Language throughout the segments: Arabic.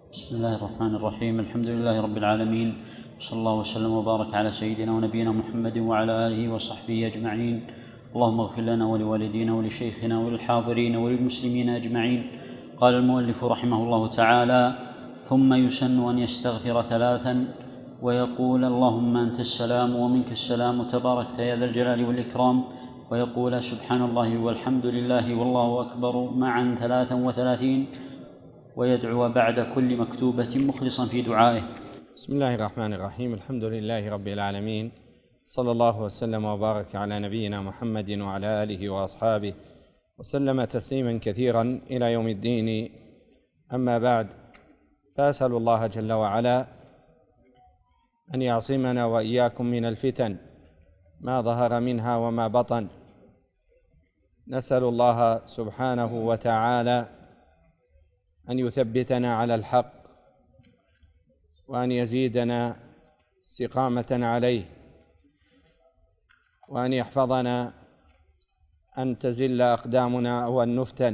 بسم الله الرحمن الرحيم. الحمد لله رب العالمين، صلى الله وسلم وبارك على سيدنا ونبينا محمد وعلى آله وصحبه أجمعين. اللهم اغفر لنا ولوالدينا ولشيخنا وللحاضرين وللمسلمين أجمعين. قال المؤلف رحمه الله تعالى: ثم يسن أن يستغفر ثلاثا ويقول: اللهم أنت السلام ومنك السلام تباركت يا ذا الجلال والإكرام، ويقول: سبحان الله والحمد لله والله أكبر معا 33، ويدعو بعد كل مكتوبة مخلصا في دعائه. بسم الله الرحمن الرحيم. الحمد لله رب العالمين، صلى الله وسلم وبارك على نبينا محمد وعلى آله وأصحابه وسلم تسليما كثيرا إلى يوم الدين. أما بعد، فأسأل الله جل وعلا أن يعصمنا وإياكم من الفتن ما ظهر منها وما بطن. نسأل الله سبحانه وتعالى أن يثبتنا على الحق، وأن يزيدنا استقامة عليه، وأن يحفظنا أن تزل أقدامنا وأن نفتن.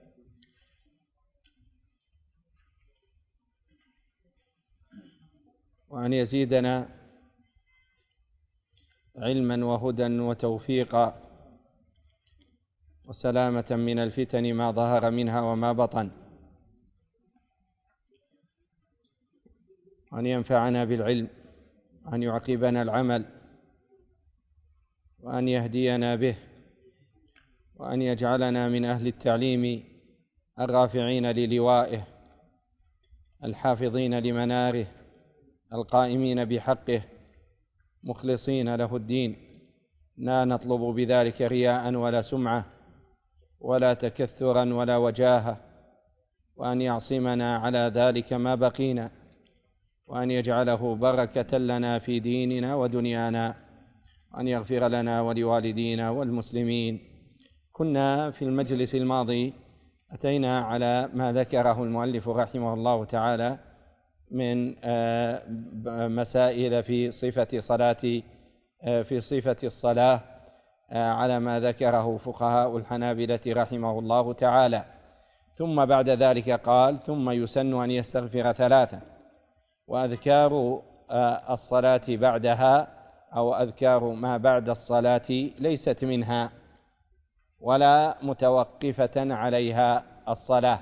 وأن يزيدنا علما وهدى وتوفيقا وسلامة من الفتن ما ظهر منها وما بطن، وأن ينفعنا بالعلم، وأن يعقبنا العمل، وأن يهدينا به، وأن يجعلنا من أهل التعليم الرافعين للوائه، الحافظين لمناره، القائمين بحقه، مخلصين له الدين، لا نطلب بذلك رياء ولا سمعة ولا تكثرا ولا وجاهة. وأن يعصمنا على ذلك ما بقينا، وأن يجعله بركة لنا في ديننا ودنيانا، وأن يغفر لنا ولوالدينا والمسلمين. كنا في المجلس الماضي أتينا على ما ذكره المؤلف رحمه الله تعالى من مسائل في صفة الصلاة على ما ذكره فقهاء الحنابلة رحمه الله تعالى. ثم بعد ذلك قال: ثم يسن أن يستغفر ثلاثا. وأذكار الصلاة بعدها أو أذكار ما بعد الصلاة ليست منها ولا متوقفة عليها الصلاة،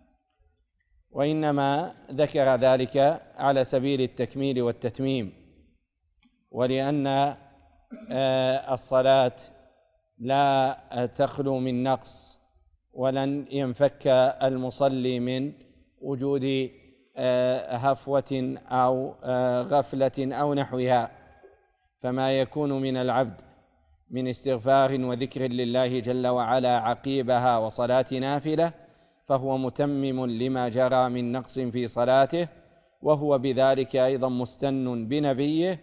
وإنما ذكر ذلك على سبيل التكميل والتتميم، ولأن الصلاة لا تخلو من نقص، ولن ينفك المصلي من وجود هفوة أو غفلة أو نحوها. فما يكون من العبد من استغفار وذكر لله جل وعلا عقيبها وصلاة نافلة فهو متمم لما جرى من نقص في صلاته، وهو بذلك أيضا مستن بنبيه،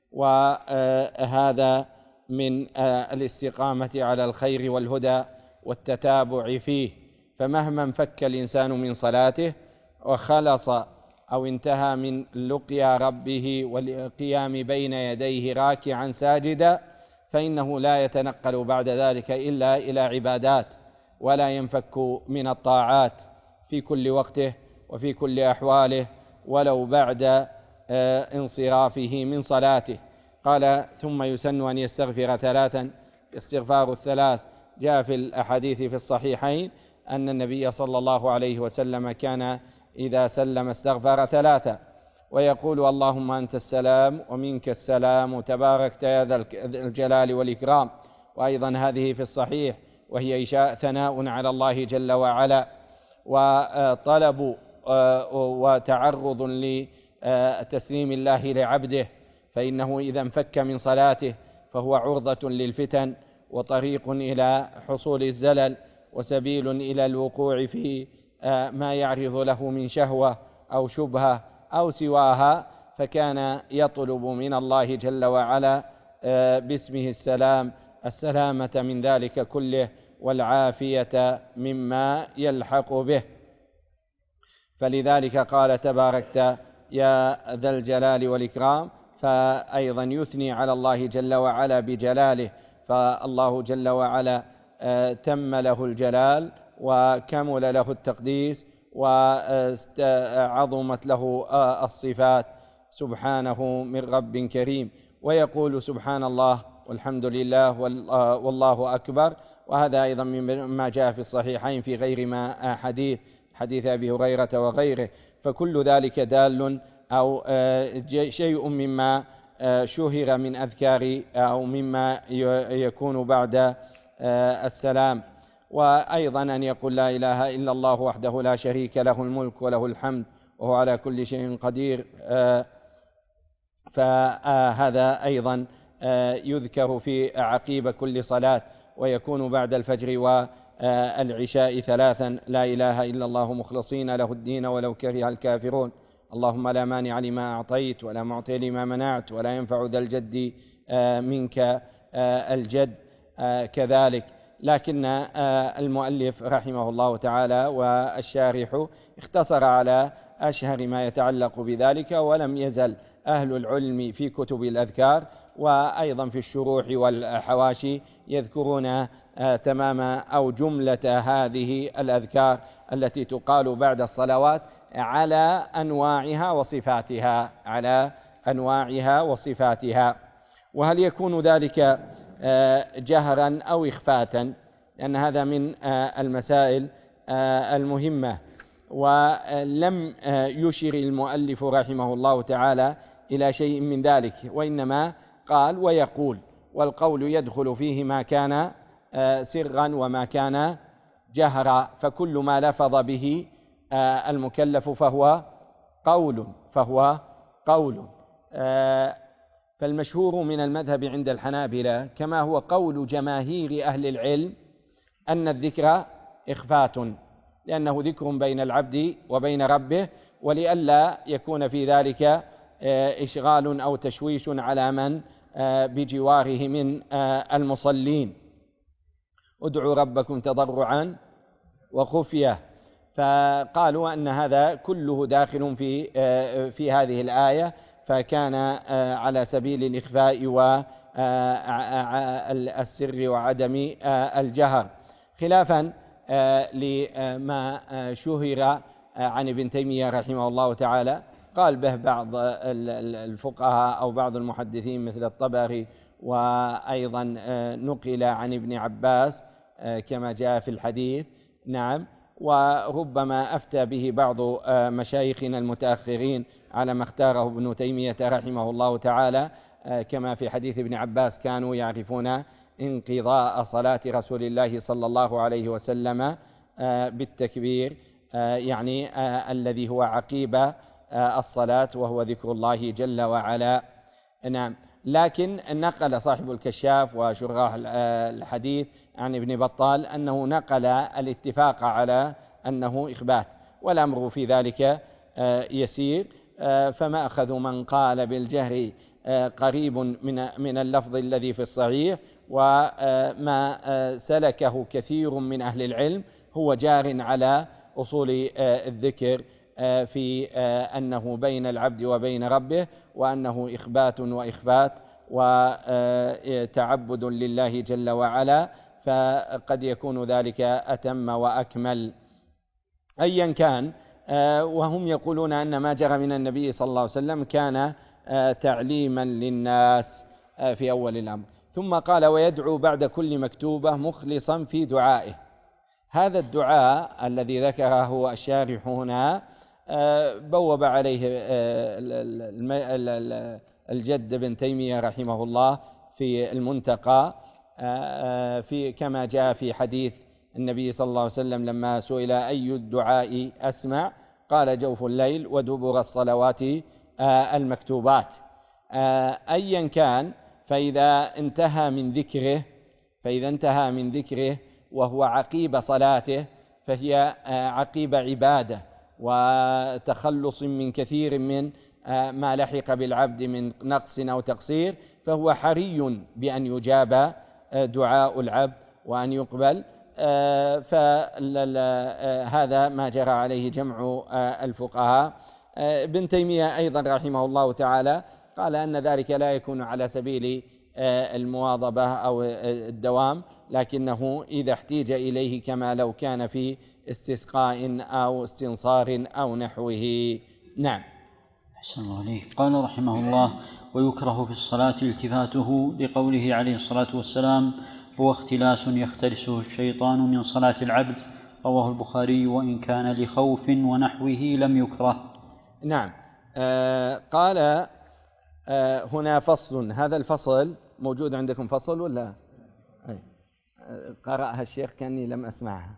وهذا من الاستقامة على الخير والهدى والتتابع فيه. فمهما انفك الإنسان من صلاته وخلص أو انتهى من لقيا ربه والقيام بين يديه راكعا ساجدا، فإنه لا يتنقل بعد ذلك إلا إلى عبادات، ولا ينفك من الطاعات في كل وقته وفي كل أحواله ولو بعد انصرافه من صلاته. قال: ثم يسن أن يستغفر ثلاثا. استغفار الثلاث جاء في الأحاديث في الصحيحين أن النبي صلى الله عليه وسلم كان إذا سلم استغفر ثلاثا، ويقول: اللهم أنت السلام ومنك السلام تباركت يا ذا الجلال والإكرام. وأيضا هذه في الصحيح، وهي ثناء على الله جل وعلا، وطلب وتعرض لتسليم الله لعبده، فإنه إذا انفك من صلاته فهو عرضة للفتن وطريق إلى حصول الزلل وسبيل إلى الوقوع في ما يعرض له من شهوة أو شبهة أو سواها، فكان يطلب من الله جل وعلا باسمه السلام السلامة من ذلك كله والعافية مما يلحق به. فلذلك قال: تباركت يا ذا الجلال والإكرام. فأيضا يثني على الله جل وعلا بجلاله، فالله جل وعلا تم له الجلال وكمل له التقديس وعظمت له الصفات سبحانه من رب كريم، ويقول سبحان الله والحمد لله والله أكبر. وهذا أيضا مما جاء في الصحيحين في غير ما حديث أبي هريرة وغيره. فكل ذلك دال أو شيء مما شهر من أذكار أو مما يكون بعد السلام. وأيضا أن يقول لا إله إلا الله وحده لا شريك له الملك وله الحمد وهو على كل شيء قدير. فهذا أيضا يذكر في عقيب كل صلاة، ويكون بعد الفجر والعشاء ثلاثا: لا إله إلا الله مخلصين له الدين ولو كره الكافرون، اللهم لا مانع لما أعطيت ولا معطي لما منعت ولا ينفع ذا الجد منك الجد. كذلك. لكن المؤلف رحمه الله تعالى والشارح اختصر على أشهر ما يتعلق بذلك، ولم يزل أهل العلم في كتب الأذكار وأيضا في الشروح والحواشي يذكرون تمام أو جملة هذه الأذكار التي تقال بعد الصلوات على أنواعها وصفاتها. وهل يكون ذلك جهرا أو إخفاتا؟ لأن هذا من المسائل المهمة. ولم يشر المؤلف رحمه الله تعالى إلى شيء من ذلك، وإنما قال ويقول، والقول يدخل فيه ما كان سرا وما كان جهرا، فكل ما لفظ به المكلف فهو قول. فالمشهور من المذهب عند الحنابلة كما هو قول جماهير أهل العلم أن الذكر إخفات، لأنه ذكر بين العبد وبين ربه، ولئلا يكون في ذلك إشغال أو تشويش على من بجواره من المصلين. ادعوا ربكم تضرعا وخفية. فقالوا أن هذا كله داخل في هذه الآية، فكان على سبيل الإخفاء والسر وعدم الجهر، خلافا لما شهر عن ابن تيمية رحمه الله تعالى. قال به بعض الفقهاء أو بعض المحدثين مثل الطبري، وأيضا نقل عن ابن عباس كما جاء في الحديث. نعم. وربما أفتى به بعض مشايخنا المتأخرين على ما اختاره ابن تيمية رحمه الله تعالى، كما في حديث ابن عباس: كانوا يعرفون انقضاء صلاة رسول الله صلى الله عليه وسلم بالتكبير، يعني الذي هو عقيب الصلاة، وهو ذكر الله جل وعلا. نعم. لكن نقل صاحب الكشاف وشراح الحديث عن ابن بطال أنه نقل الاتفاق على أنه إخبات، والأمر في ذلك يسير. فما أخذ من قال بالجهر قريب من اللفظ الذي في الصحيح، وما سلكه كثير من أهل العلم هو جار على أصول الذكر في أنه بين العبد وبين ربه، وأنه إخبات وإخفات وتعبد لله جل وعلا، فقد يكون ذلك أتم وأكمل. أيا كان، وهم يقولون أن ما جرى من النبي صلى الله عليه وسلم كان تعليما للناس في أول الأمر. ثم قال: ويدعو بعد كل مكتوبة مخلصا في دعائه. هذا الدعاء الذي ذكره الشارح هنا بوب عليه الجد بن تيمية رحمه الله في المنتقى، في كما جاء في حديث النبي صلى الله عليه وسلم لما سئل: أي الدعاء أسمع؟ قال: جوف الليل ودبر الصلوات المكتوبات. أيا كان، فإذا انتهى من ذكره وهو عقيب صلاته، فهي عقيب عبادة وتخلص من كثير من ما لحق بالعبد من نقص أو تقصير، فهو حري بأن يجاب دعاء العبد وأن يقبل. فهذا ما جرى عليه جمع الفقهاء. ابن تيمية أيضا رحمه الله تعالى قال أن ذلك لا يكون على سبيل المواظبة أو الدوام، لكنه إذا احتيج إليه كما لو كان في استسقاء أو استنصار أو نحوه. نعم. أحسن الله عليك. قال رحمه الله: ويكره في الصلاة التفاته، لقوله عليه الصلاة والسلام: هو اختلاس يختلسه الشيطان من صلاة العبد. رواه البخاري، وإن كان لخوف ونحوه لم يكره. نعم. قال هنا فصل. هذا الفصل موجود عندكم فصل ولا؟ قرأها الشيخ كأني لم أسمعها.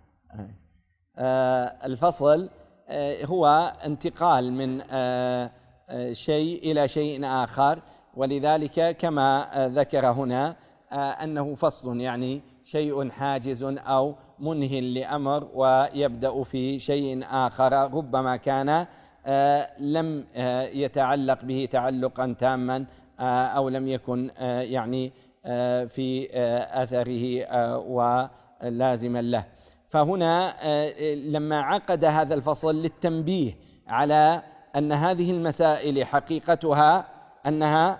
الفصل هو انتقال من شيء إلى شيء آخر، ولذلك كما ذكر هنا أنه فصل، يعني شيء حاجز أو منه لأمر ويبدأ في شيء آخر ربما كان لم يتعلق به تعلقا تاما أو لم يكن يعني في أثره ولازما له. فهنا لما عقد هذا الفصل للتنبيه على أن هذه المسائل حقيقتها أنها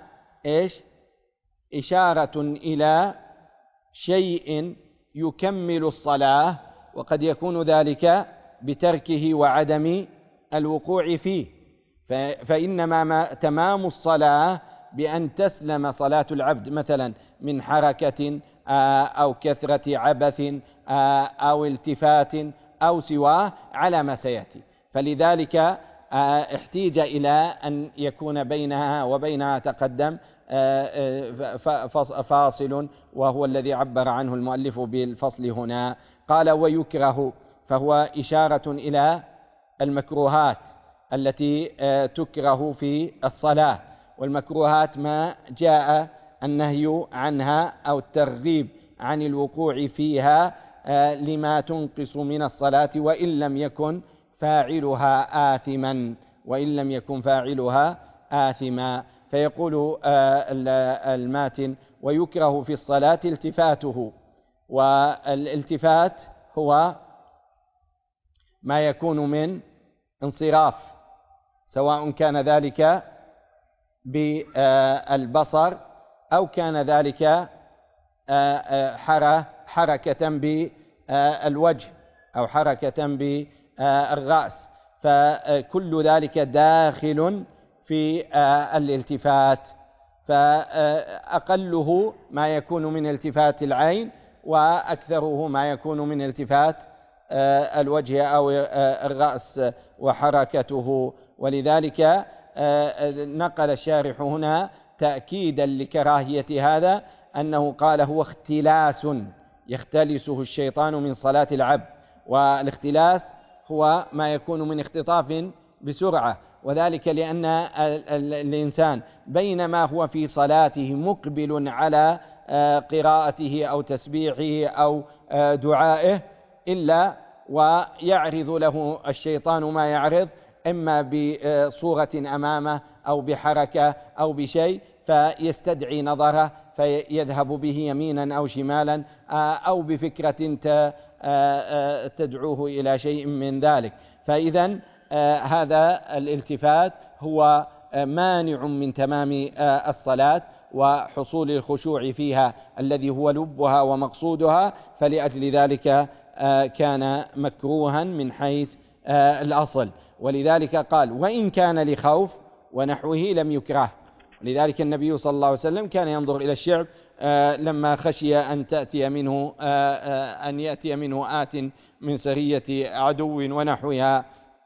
إشارة إلى شيء يكمل الصلاة، وقد يكون ذلك بتركه وعدم الوقوع فيه. فإنما تمام الصلاة بأن تسلم صلاة العبد مثلا من حركة أو كثرة عبث أو التفات أو سواه على ما سيأتي. فلذلك احتيج إلى أن يكون بينها وبينها تقدم فاصل، وهو الذي عبر عنه المؤلف بالفصل هنا. قال: ويكره، فهو إشارة إلى المكروهات التي تكره في الصلاة. والمكروهات ما جاء النهي عنها أو الترغيب عن الوقوع فيها لما تنقص من الصلاة وإن لم يكن فاعلها آثما. فيقول الماتن: ويكره في الصلاة التفاته. والالتفات هو ما يكون من انصراف، سواء كان ذلك بالبصر أو كان ذلك حركة بالوجه أو حركة بالرأس، فكل ذلك داخل في الالتفات. فأقله ما يكون من التفات العين، وأكثره ما يكون من التفات الوجه أو الرأس وحركته. ولذلك نقل الشارح هنا تأكيدا لكراهية هذا أنه قال: هو اختلاس يختلسه الشيطان من صلاة العبد. والاختلاس هو ما يكون من اختطاف بسرعة، وذلك لأن الإنسان بينما هو في صلاته مقبل على قراءته أو تسبيحه أو دعائه، إلا ويعرض له الشيطان ما يعرض، إما بصورة أمامه أو بحركة أو بشيء، فيستدعي نظره فيذهب به يمينا أو شمالا، أو بفكرة تدعوه إلى شيء من ذلك. فإذا هذا الالتفات هو مانع من تمام الصلاة وحصول الخشوع فيها الذي هو لبها ومقصودها، فلأجل ذلك كان مكروها من حيث الأصل. ولذلك قال: وإن كان لخوف ونحوه لم يكره. لذلك النبي صلى الله عليه وسلم كان ينظر إلى الشعب لما خشي أن يأتي منه آت من سرية عدو ونحوها.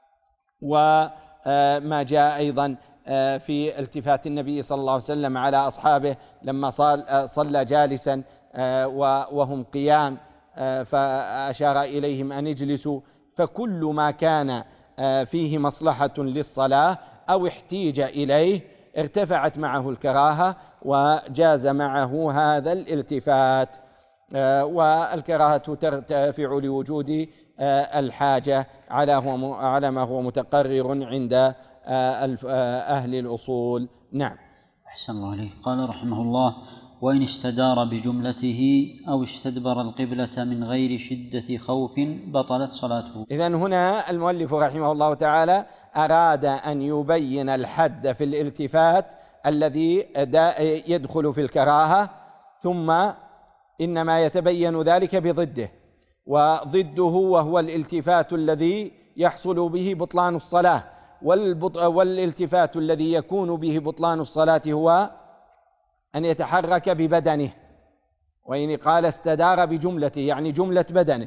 وما جاء أيضا في التفات النبي صلى الله عليه وسلم على أصحابه لما صلى جالسا وهم قيام، فأشار إليهم أن يجلسوا. فكل ما كان فيه مصلحة للصلاة أو احتيج إليه ارتفعت معه الكراهة وجاز معه هذا الالتفات. والكراهة ترتفع لوجود الحاجة على ما هو متقرر عند أهل الأصول. نعم. أحسن الله عليه. قال رحمه الله: وإن استدار بجملته أو استدبر القبلة من غير شدة خوف بطلت صلاته. إذن هنا المؤلف رحمه الله تعالى أراد أن يبين الحد في الالتفات الذي يدخل في الكراهة، ثم إنما يتبين ذلك بضده، وضده وهو الالتفات الذي يحصل به بطلان الصلاة، والالتفات الذي يكون به بطلان الصلاة هو أن يتحرك ببدنه، وإن قال استدار بجملته يعني جملة بدنه،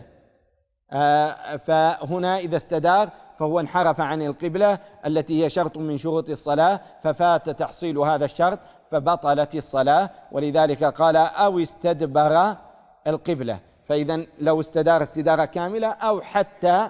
فهنا إذا استدار فهو انحرف عن القبلة التي هي شرط من شروط الصلاة، ففات تحصيل هذا الشرط فبطلت الصلاة، ولذلك قال أو استدبر القبلة. فإذا لو استدار استدارة كاملة أو حتى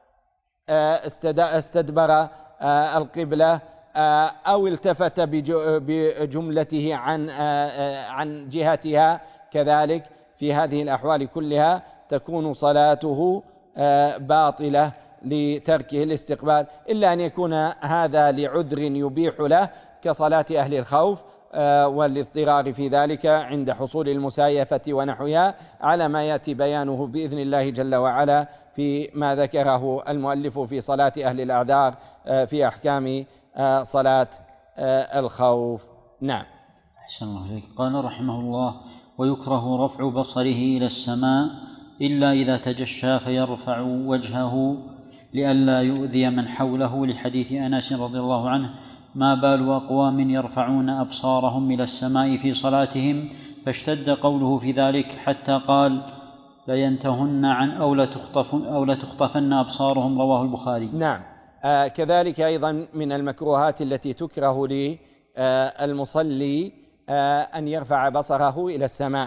استدبر القبلة أو التفت بجملته عن جهتها، كذلك في هذه الأحوال كلها تكون صلاته باطلة لتركه الاستقبال، إلا أن يكون هذا لعذر يبيح له كصلاة أهل الخوف والاضطرار في ذلك عند حصول المسايفة ونحوها، على ما يأتي بيانه بإذن الله جل وعلا في ما ذكره المؤلف في صلاة أهل الأعذار في أحكام صلاة الخوف. نعم. أحسن الله إليك. قال رحمه الله: ويكره رفع بصره إلى السماء إلا إذا تجشى فيرفع وجهه لئلا يؤذي من حوله، لحديث أنس رضي الله عنه: ما بال أقوام يرفعون أبصارهم إلى السماء في صلاتهم، فاشتد قوله في ذلك حتى قال: لينتهن عن أو لتخطفن أبصارهم، رواه البخاري. نعم. كذلك أيضا من المكروهات التي تكره للمصلي أن يرفع بصره إلى السماء،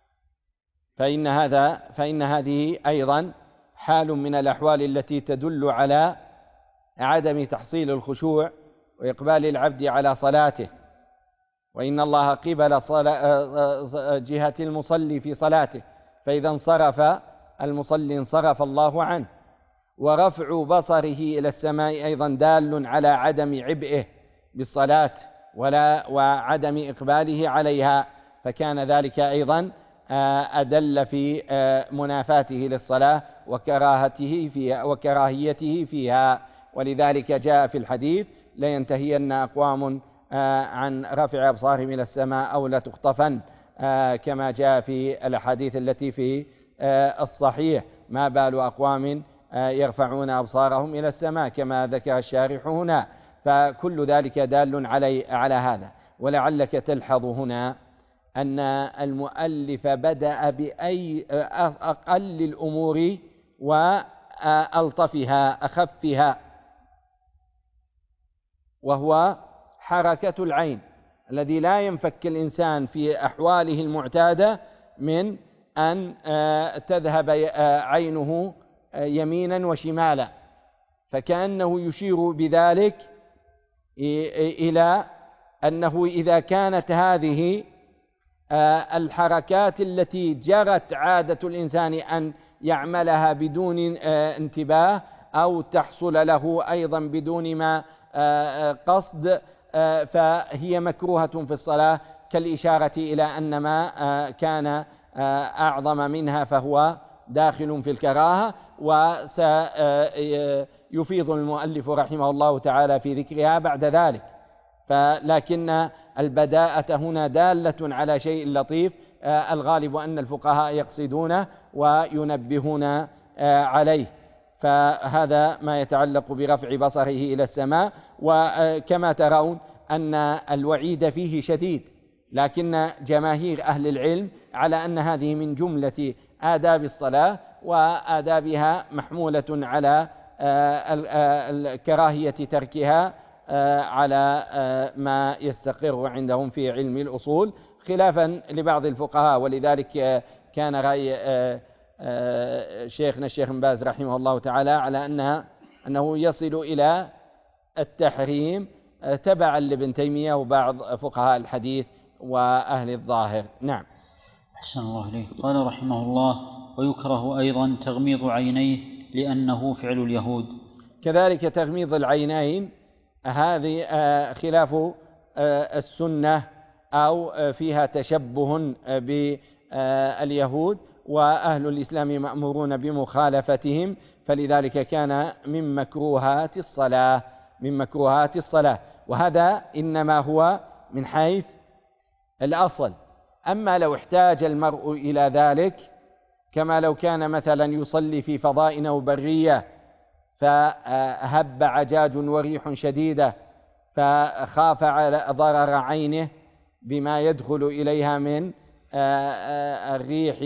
فإن هذه أيضا حال من الأحوال التي تدل على عدم تحصيل الخشوع وإقبال العبد على صلاته، وإن الله قبل جهة المصلي في صلاته، فإذا انصرف المصلي انصرف الله عنه. ورفع بصره إلى السماء أيضا دال على عدم عبئه بالصلاة وعدم إقباله عليها، فكان ذلك أيضا أدل في منافاته للصلاة وكراهيته فيها. ولذلك جاء في الحديث: لينتهين أقوام عن رفع أبصارهم إلى السماء أو لتخطفن، كما جاء في الأحاديث التي في الصحيح: ما بال أقوام يرفعون أبصارهم إلى السماء، كما ذكر الشارح هنا. فكل ذلك دال على هذا. ولعلك تلحظ هنا أن المؤلف بدأ بأقل الأمور وألطفها أخفها، وهو حركة العين، الذي لا ينفك الإنسان في أحواله المعتادة من أن تذهب عينه يمينا وشمالا، فكأنه يشير بذلك إلى أنه إذا كانت هذه الحركات التي جرت عادة الإنسان أن يعملها بدون انتباه أو تحصل له أيضا بدون ما قصد، فهي مكروهة في الصلاة، كالإشارة إلى أن ما كان أعظم منها فهو داخل في الكراهة. وسيفيض المؤلف رحمه الله تعالى في ذكرها بعد ذلك، لكن البداءة هنا دالة على شيء لطيف الغالب أن الفقهاء يقصدونه وينبهون عليه. فهذا ما يتعلق برفع بصره إلى السماء. وكما ترون أن الوعيد فيه شديد، لكن جماهير أهل العلم على أن هذه من جملة آداب الصلاة، وآدابها محمولة على كراهية تركها على ما يستقر عندهم في علم الأصول، خلافا لبعض الفقهاء. ولذلك كان رأي شيخنا الشيخ بن باز رحمه الله تعالى على أنه يصل إلى التحريم تبعا لابن تيمية وبعض فقهاء الحديث وأهل الظاهر. نعم. أحسن الله إليك. قال رحمه الله: ويكره أيضا تغميض عينيه لأنه فعل اليهود. كذلك تغميض العينين هذه خلاف السنة أو فيها تشبه باليهود، وأهل الإسلام مأمورون بمخالفتهم، فلذلك كان من مكروهات الصلاة. وهذا إنما هو من حيث الأصل، أما لو احتاج المرء إلى ذلك، كما لو كان مثلا يصلي في فضاء أو برية فهب عجاج وريح شديدة فخاف على ضرر عينه بما يدخل إليها من الريح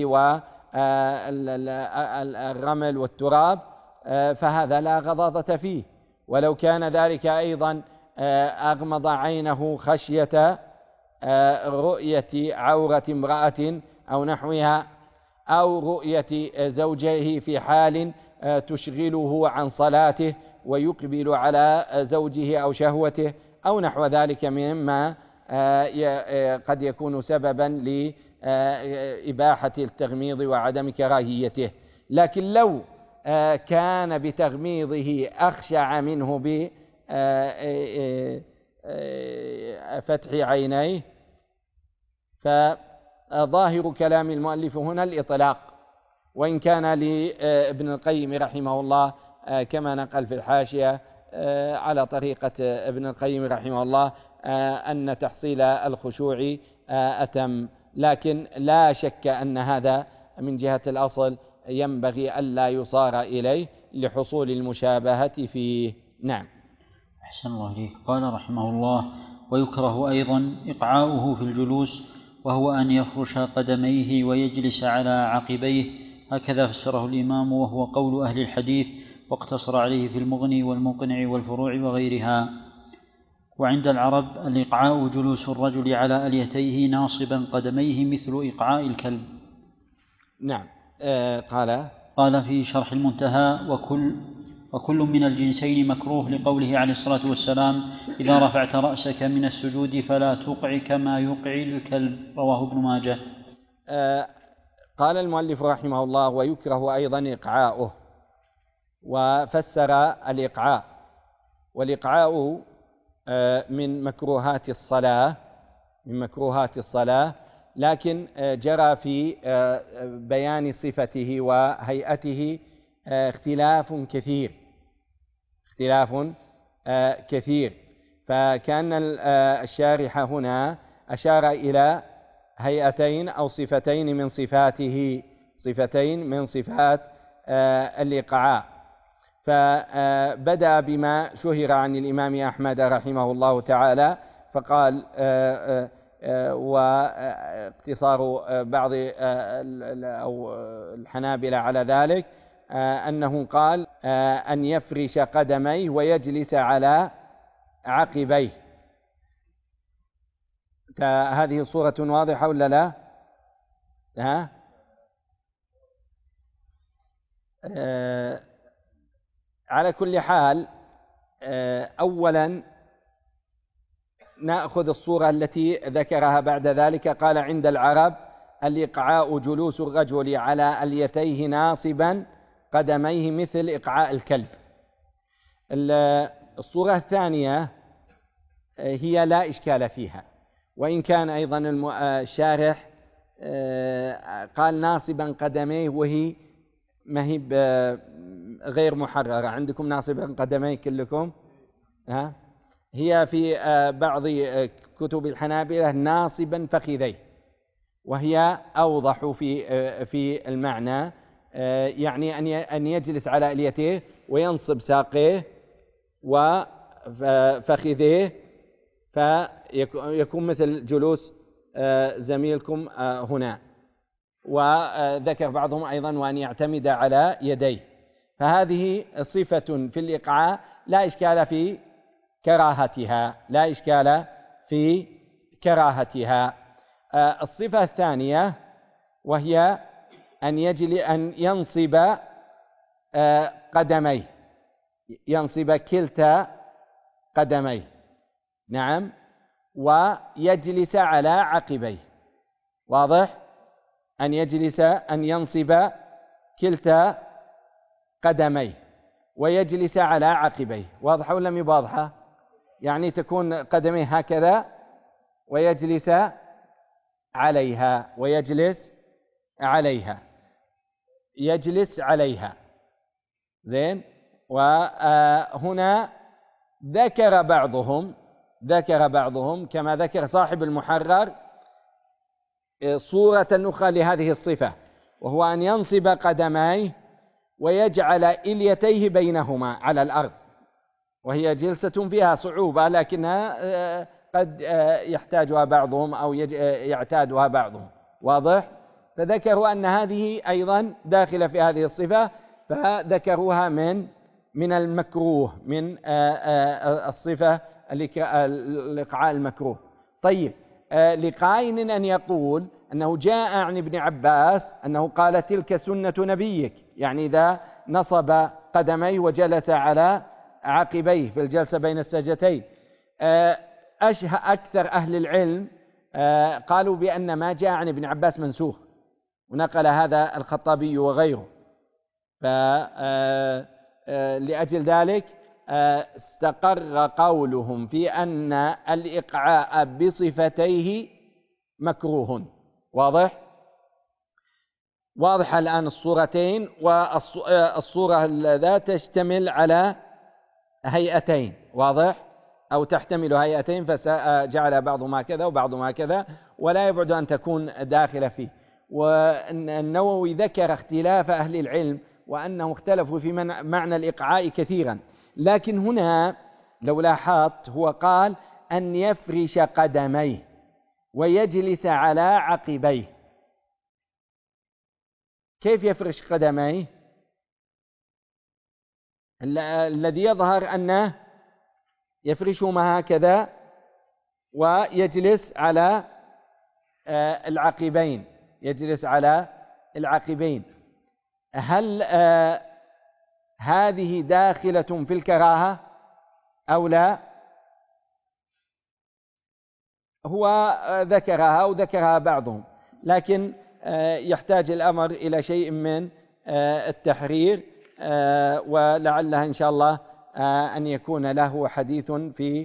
والرمل والتراب، فهذا لا غضاضة فيه. ولو كان ذلك أيضا أغمض عينه خشية رؤية عورة امرأة أو نحوها، أو رؤية زوجه في حال تشغله عن صلاته ويقبل على زوجه أو شهوته أو نحو ذلك مما قد يكون سببا لإباحة التغميض وعدم كراهيته. لكن لو كان بتغميضه أخشع منه بفتح عينيه، فظاهر كلام المؤلف هنا الإطلاق، وإن كان لابن القيم رحمه الله كما نقل في الحاشية على طريقة ابن القيم رحمه الله أن تحصيل الخشوع أتم، لكن لا شك أن هذا من جهة الأصل ينبغي ألا يصار إليه لحصول المشابهة فيه. نعم. أحسن الله إليك. قال رحمه الله: ويكره أيضا إقعاؤه في الجلوس، وهو أن يفرش قدميه ويجلس على عقبيه، هكذا فسره الإمام، وهو قول أهل الحديث، واقتصر عليه في المغني والمقنع والفروع وغيرها. وعند العرب الإقعاء جلوس الرجل على أليتيه ناصبا قدميه مثل إقعاء الكلب. نعم. قال في شرح المنتهى: وكل من الجنسين مكروه، لقوله عليه الصلاة والسلام: إذا رفعت رأسك من السجود فلا تقع كما يقع الكلب، رواه ابن ماجه. قال المؤلف رحمه الله: ويكره أيضا إقعاؤه، وفسر الإقعاء، والإقعاء من مكروهات الصلاة، لكن جرى في بيان صفته وهيئته اختلاف كثير، فكان الشارح هنا أشار إلى هيئتين أو صفتين من صفات الإقعاء. فبدأ بما شهر عن الإمام أحمد رحمه الله تعالى، فقال واقتصار بعض أو الحنابلة على ذلك أنه قال أن يفرش قدميه ويجلس على عقبيه. هذه صورة واضحة ولا لا؟ على كل حال، أولا نأخذ الصورة التي ذكرها بعد ذلك. قال: عند العرب الإقعاء جلوس الرجل على أليتيه ناصبا قدميه مثل إقعاء الكلب. الصورة الثانية هي لا إشكال فيها، وإن كان أيضا الشارح قال ناصبا قدميه، وهي ما هي غير محررة. عندكم ناصبا قدميه كلكم؟ هي في بعض كتب الحنابلة ناصبا فخذيه، وهي أوضح في المعنى، يعني أن يجلس على أليته وينصب ساقيه وفخذيه، فيكون مثل جلوس زميلكم هنا. وذكر بعضهم أيضا وأن يعتمد على يديه. فهذه صفة في الإقعاء لا إشكال في كراهتها. الصفة الثانية وهي أن ينصب قدميه، ينصب كلتا قدميه، نعم، ويجلس على عقبيه. واضح؟ أن ينصب كلتا قدميه ويجلس على عقبيه. واضحة ولا مي واضحة؟ يعني تكون قدميه هكذا ويجلس عليها. زين. وهنا ذكر بعضهم كما ذكر صاحب المحرر صورة أخرى لهذه الصفة، وهو أن ينصب قدميه ويجعل إليتيه بينهما على الأرض، وهي جلسة فيها صعوبة لكنها قد يحتاجها بعضهم أو يعتادها بعضهم، واضح؟ فذكروا أن هذه أيضا داخلة في هذه الصفة، فذكروها من المكروه، من الصفة الإقعاء المكروه. طيب، لقائل أن يقول أنه جاء عن ابن عباس أنه قال تلك سنة نبيك، يعني إذا نصب قدميه وجلس على عقبيه في الجلسة بين السجدتين. أكثر أهل العلم قالوا بأن ما جاء عن ابن عباس منسوخ، ونقل هذا الخطابي وغيره. لأجل ذلك استقر قولهم في أن الإقعاء بصفتيه مكروه. واضح الآن الصورتين، والصورة لا تشتمل على هيئتين، واضح؟ أو تحتمل هيئتين، فجعل بعضهما كذا وبعضهما كذا، ولا يبعد أن تكون داخلة فيه. والنووي ذكر اختلاف أهل العلم وأنهم اختلفوا في معنى الإقعاء كثيرا، لكن هنا لو لاحظت هو قال أن يفرش قدميه ويجلس على عقبيه. كيف يفرش قدميه؟ الذي يظهر أنه يفرشهما هكذا ويجلس على العقبين، يجلس على العقبين. هل هذه داخلة في الكراهة أو لا؟ هو ذكرها وذكرها بعضهم، لكن يحتاج الأمر إلى شيء من التحرير، ولعلها إن شاء الله أن يكون له حديث في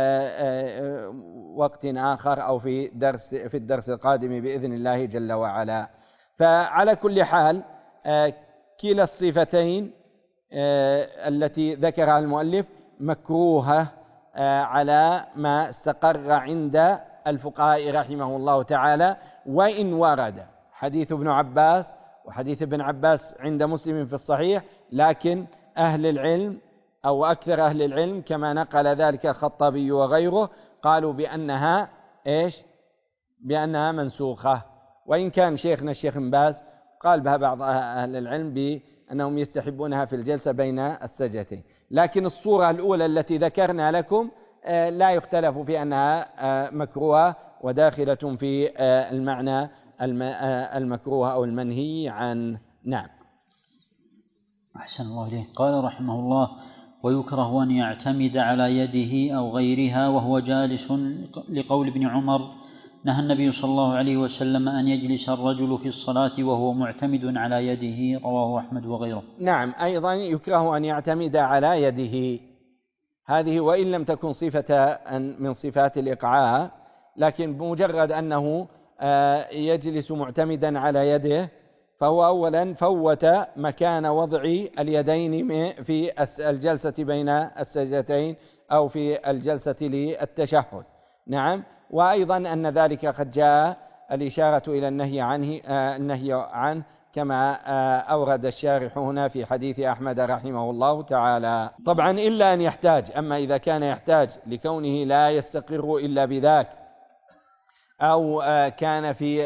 وقت آخر أو في الدرس القادم بإذن الله جل وعلا. فعلى كل حال كلا الصفتين التي ذكرها المؤلف مكروهة على ما استقر عند الفقهاء رحمه الله تعالى، وإن ورد حديث ابن عباس وحديث ابن عباس عند مسلم في الصحيح، لكن أهل العلم أو أكثر أهل العلم كما نقل ذلك الخطابي وغيره قالوا بأنها بأنها منسوخة، وإن كان شيخنا الشيخ بن باز قال بها بعض أهل العلم بأنهم يستحبونها في الجلسة بين السجدتين. لكن الصورة الأولى التي ذكرنا لكم لا يختلف في أنها مكروهة وداخلة في المعنى المكروه أو المنهي عنه. نعم. أحسن الله إليه. قال رحمه الله: ويكره أن يعتمد على يده أو غيرها وهو جالس، لقول ابن عمر: نهى النبي صلى الله عليه وسلم أن يجلس الرجل في الصلاة وهو معتمد على يده، رواه أحمد وغيره. نعم، أيضا يكره أن يعتمد على يده، هذه وإن لم تكن صفة من صفات الإقعاء، لكن بمجرد أنه يجلس معتمدا على يده فهو أولا فوت مكان وضع اليدين في الجلسة بين السجدتين أو في الجلسة للتشهد. نعم، وأيضا أن ذلك قد جاء الإشارة إلى النهي عنه كما أورد الشارح هنا في حديث أحمد رحمه الله تعالى. طبعا إلا أن يحتاج، أما إذا كان يحتاج لكونه لا يستقر إلا بذاك، أو كان في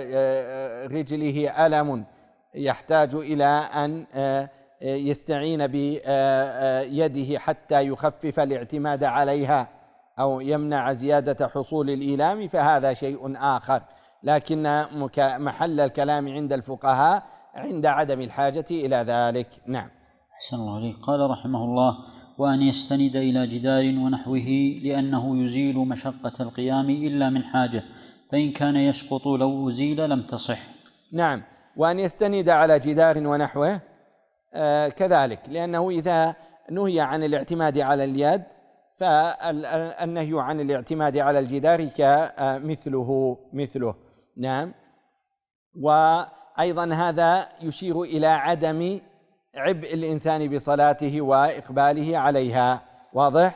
رجله ألم يحتاج إلى أن يستعين بيده حتى يخفف الاعتماد عليها أو يمنع زيادة حصول الإيلام، فهذا شيء آخر، لكن محل الكلام عند الفقهاء عند عدم الحاجة إلى ذلك. نعم. أحسن الله عليه. قال رحمه الله: وأن يستند إلى جدار ونحوه لأنه يزيل مشقة القيام إلا من حاجة، فإن كان يسقط لو أزيل لم تصح. نعم، وأن يستند على جدار ونحوه كذلك، لأنه إذا نهي عن الاعتماد على اليد فالنهي عن الاعتماد على الجدار مثله. نعم. وأيضا هذا يشير إلى عدم عبء الإنسان بصلاته وإقباله عليها. واضح؟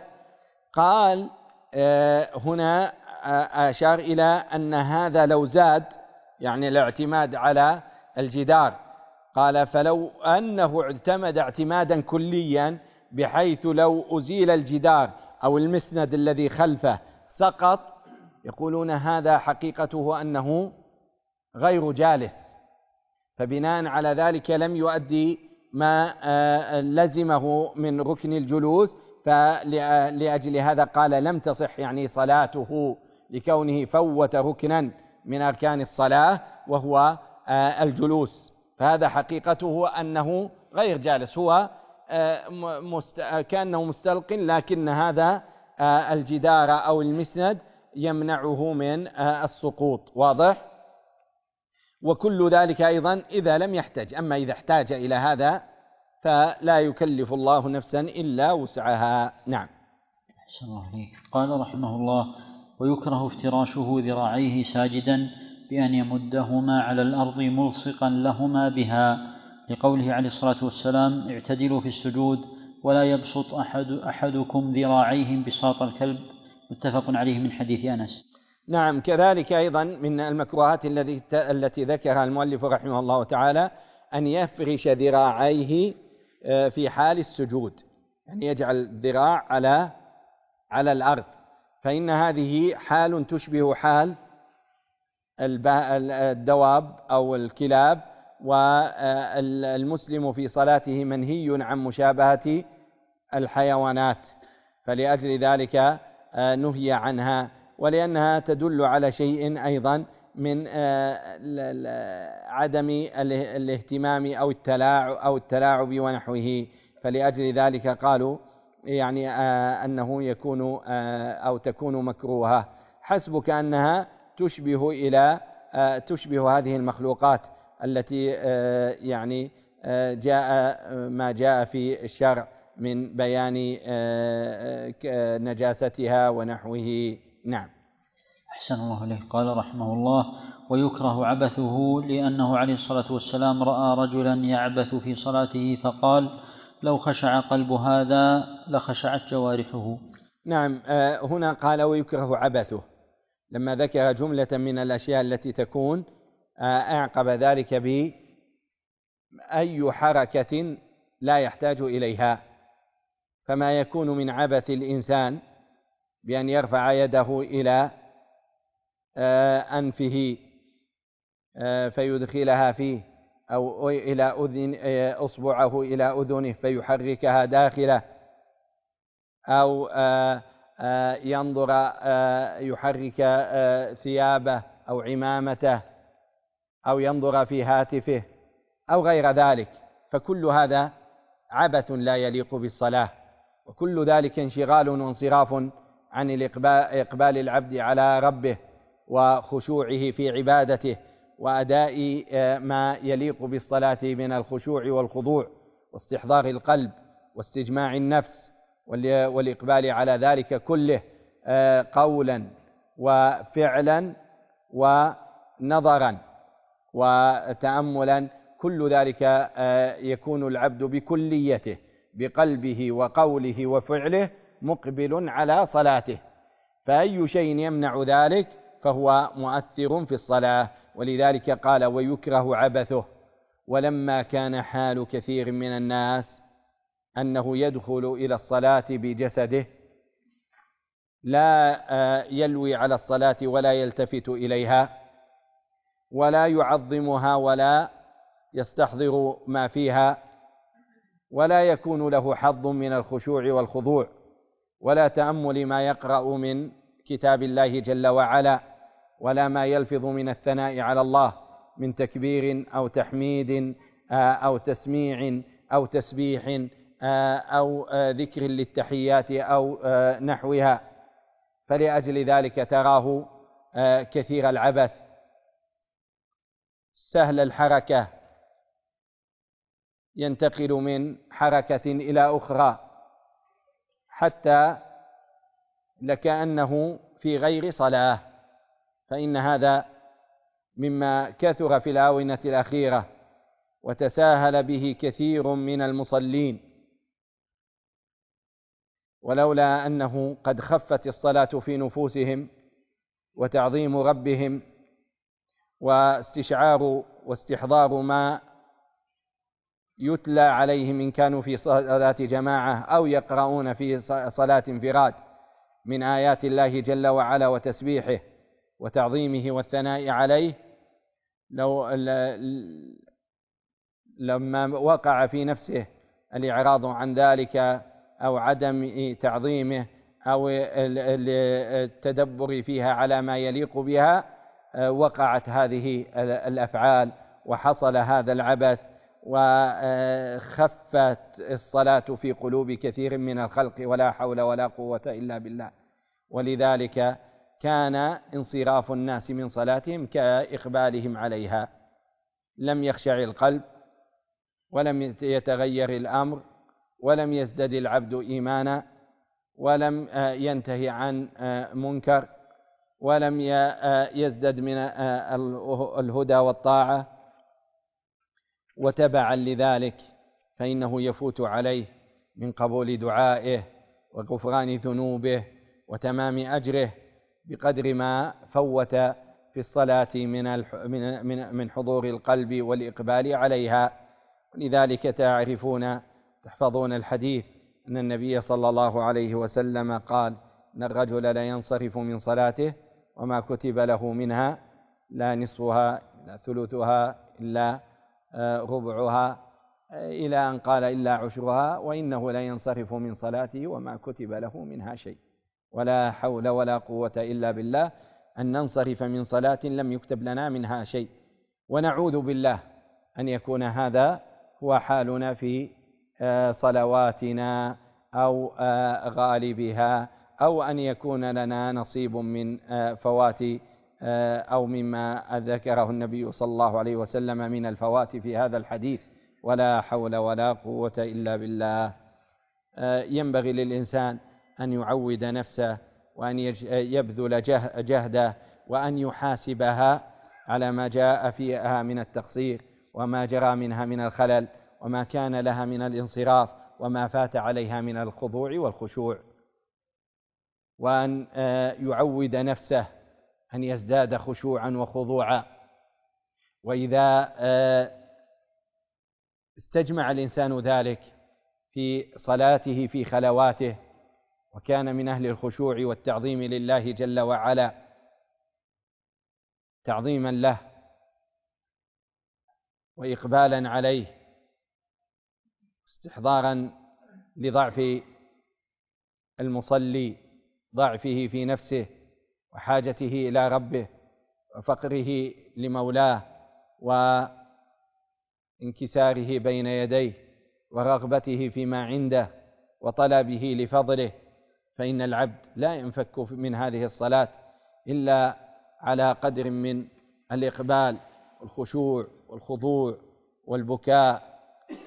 قال هنا أشار إلى أن هذا لو زاد يعني الاعتماد على الجدار. قال فلو أنه اعتمد اعتمادا كليا بحيث لو أزيل الجدار أو المسند الذي خلفه سقط، يقولون هذا حقيقته أنه غير جالس، فبناء على ذلك لم يؤدي ما لزمه من ركن الجلوس، فلأجل هذا قال لم تصح يعني صلاته لكونه فوت ركنا من أركان الصلاة وهو الجلوس. فهذا حقيقته أنه غير جالس، هو كأنه مستلق، لكن هذا الجدار أو المسند يمنعه من السقوط. واضح؟ وكل ذلك أيضا إذا لم يحتج، أما إذا احتاج إلى هذا فلا يكلف الله نفسا إلا وسعها. نعم. أحسن الله عليك. قال رحمه الله: ويكره افتراشه ذراعيه ساجدا بأن يمدهما على الأرض ملصقا لهما بها، لقوله عليه الصلاة والسلام: اعتدلوا في السجود ولا يبسط أحدكم ذراعيه بساط الكلب، متفق عليه من حديث أنس. نعم. كذلك أيضا من المكروهات التي ذكرها المؤلف رحمه الله تعالى أن يفرش ذراعيه في حال السجود، يعني يجعل الذراع على الأرض، فإن هذه حال تشبه حال الدواب أو الكلاب، والمسلم في صلاته منهي عن مشابهة الحيوانات، فلأجل ذلك نهي عنها، ولأنها تدل على شيء أيضا من عدم الاهتمام أو التلاعب ونحوه، فلأجل ذلك قالوا يعني أنه يكون أو تكون مكروهة. حسبك أنها تشبه هذه المخلوقات التي يعني جاء ما جاء في الشرع من بيان نجاستها ونحوه. نعم. أحسن الله عليه. قال رحمه الله: ويكره عبثه، لأنه عليه الصلاة والسلام رأى رجلا يعبث في صلاته فقال: لو خشع قلب هذا لخشعت جوارحه. نعم. هنا قال ويكره عبثه، لما ذكر جملة من الأشياء التي تكون أعقب ذلك بأي حركة لا يحتاج إليها، فما يكون من عبث الإنسان بأن يرفع يده إلى أنفه فيدخلها فيه، أو إلى أذن أصبعه إلى أذنه فيحركها داخله، أو ينظر يحرك ثيابه أو عمامته، أو ينظر في هاتفه أو غير ذلك، فكل هذا عبث لا يليق بالصلاة، وكل ذلك انشغال وانصراف عن إقبال العبد على ربه وخشوعه في عبادته وأداء ما يليق بالصلاة من الخشوع والخضوع واستحضار القلب واستجماع النفس والإقبال على ذلك كله قولا وفعلا ونظرا وتأملا، كل ذلك يكون العبد بكليته بقلبه وقوله وفعله مقبل على صلاته، فأي شيء يمنع ذلك فهو مؤثر في الصلاة. ولذلك قال ويكره عبثه. ولما كان حال كثير من الناس أنه يدخل إلى الصلاة بجسده لا يلوي على الصلاة ولا يلتفت إليها ولا يعظمها ولا يستحضر ما فيها، ولا يكون له حظ من الخشوع والخضوع ولا تأمل ما يقرأ من كتاب الله جل وعلا، ولا ما يلفظ من الثناء على الله من تكبير أو تحميد أو تسميع أو تسبيح أو ذكر للتحيات أو نحوها، فلأجل ذلك تراه كثير العبث سهل الحركة، ينتقل من حركة إلى أخرى حتى لكأنه في غير صلاة، فإن هذا مما كثر في الآونة الأخيرة وتساهل به كثير من المصلين، ولولا أنه قد خفت الصلاة في نفوسهم وتعظيم ربهم واستشعار واستحضار ما يتلى عليهم إن كانوا في صلاة جماعة أو يقرؤون في صلاة انفراد من آيات الله جل وعلا وتسبيحه وتعظيمه والثناء عليه، لما وقع في نفسه الإعراض عن ذلك أو عدم تعظيمه أو التدبر فيها على ما يليق بها، وقعت هذه الأفعال وحصل هذا العبث، وخفت الصلاة في قلوب كثير من الخلق، ولا حول ولا قوة إلا بالله. ولذلك كان انصراف الناس من صلاتهم كإقبالهم عليها، لم يخشع القلب ولم يتغير الأمر ولم يزدد العبد إيمانا ولم ينتهي عن منكر ولم يزدد من الهدى والطاعة. وتبعا لذلك فإنه يفوت عليه من قبول دعائه وغفران ذنوبه وتمام أجره بقدر ما فوت في الصلاة من حضور القلب والإقبال عليها. لذلك تحفظون الحديث أن النبي صلى الله عليه وسلم قال أن الرجل لا ينصرف من صلاته وما كتب له منها لا نصفها لا ثلثها إلا ربعها، إلى أن قال إلا عشرها، وإنه لا ينصرف من صلاته وما كتب له منها شيء. ولا حول ولا قوة إلا بالله أن ننصرف من صلاة لم يكتب لنا منها شيء، ونعوذ بالله أن يكون هذا هو حالنا في صلواتنا أو غالبها، أو أن يكون لنا نصيب من فوات أو مما ذكره النبي صلى الله عليه وسلم من الفوات في هذا الحديث. ولا حول ولا قوة إلا بالله. ينبغي للإنسان أن يعود نفسه وأن يبذل جهده وأن يحاسبها على ما جاء فيها من التقصير وما جرى منها من الخلل وما كان لها من الانصراف وما فات عليها من الخضوع والخشوع، وأن يعود نفسه أن يزداد خشوعا وخضوعا. وإذا استجمع الإنسان ذلك في صلاته في خلواته وكان من أهل الخشوع والتعظيم لله جل وعلا، تعظيما له وإقبالا عليه، استحضارا لضعف المصلي، ضعفه في نفسه وحاجته إلى ربه وفقره لمولاه وانكساره بين يديه ورغبته فيما عنده وطلبه لفضله، فإن العبد لا ينفك من هذه الصلاة إلا على قدر من الإقبال والخشوع والخضوع والبكاء،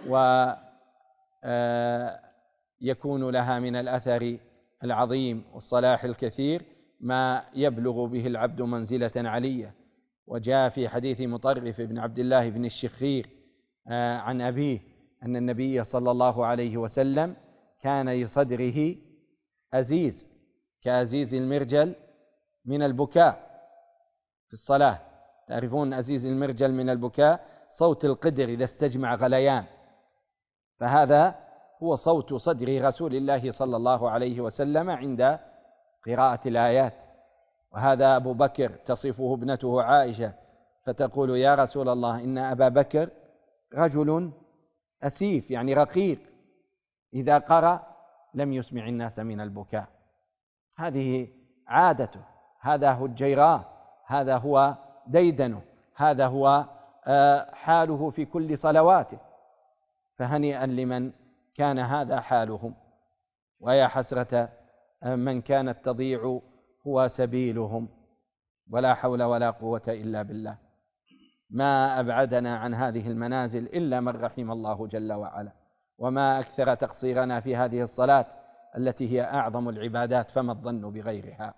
ويكون لها من الأثر العظيم والصلاح الكثير ما يبلغ به العبد منزلة علية. وجاء في حديث مطرف بن عبد الله بن الشخير عن أبيه أن النبي صلى الله عليه وسلم كان لصدره أزيز كأزيز المرجل من البكاء في الصلاة. تعرفون أزيز المرجل من البكاء صوت القدر إذا استجمع غليان، فهذا هو صوت صدر رسول الله صلى الله عليه وسلم عند قراءة الآيات. وهذا أبو بكر تصفه ابنته عائشة فتقول يا رسول الله إن أبا بكر رجل أسيف، يعني رقيق، إذا قرأ لم يسمع الناس من البكاء. هذه عادته، هذا هو الجيران، هذا هو ديدنه، هذا هو حاله في كل صلواته. فهنيئا لمن كان هذا حالهم، ويا حسرة من كانت تضيع هو سبيلهم. ولا حول ولا قوة إلا بالله. ما أبعدنا عن هذه المنازل إلا من رحم الله جل وعلا، وما أكثر تقصيرنا في هذه الصلاة التي هي أعظم العبادات، فما الظن بغيرها.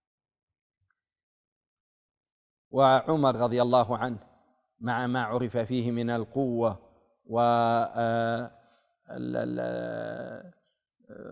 وعمر رضي الله عنه مع ما عرف فيه من القوة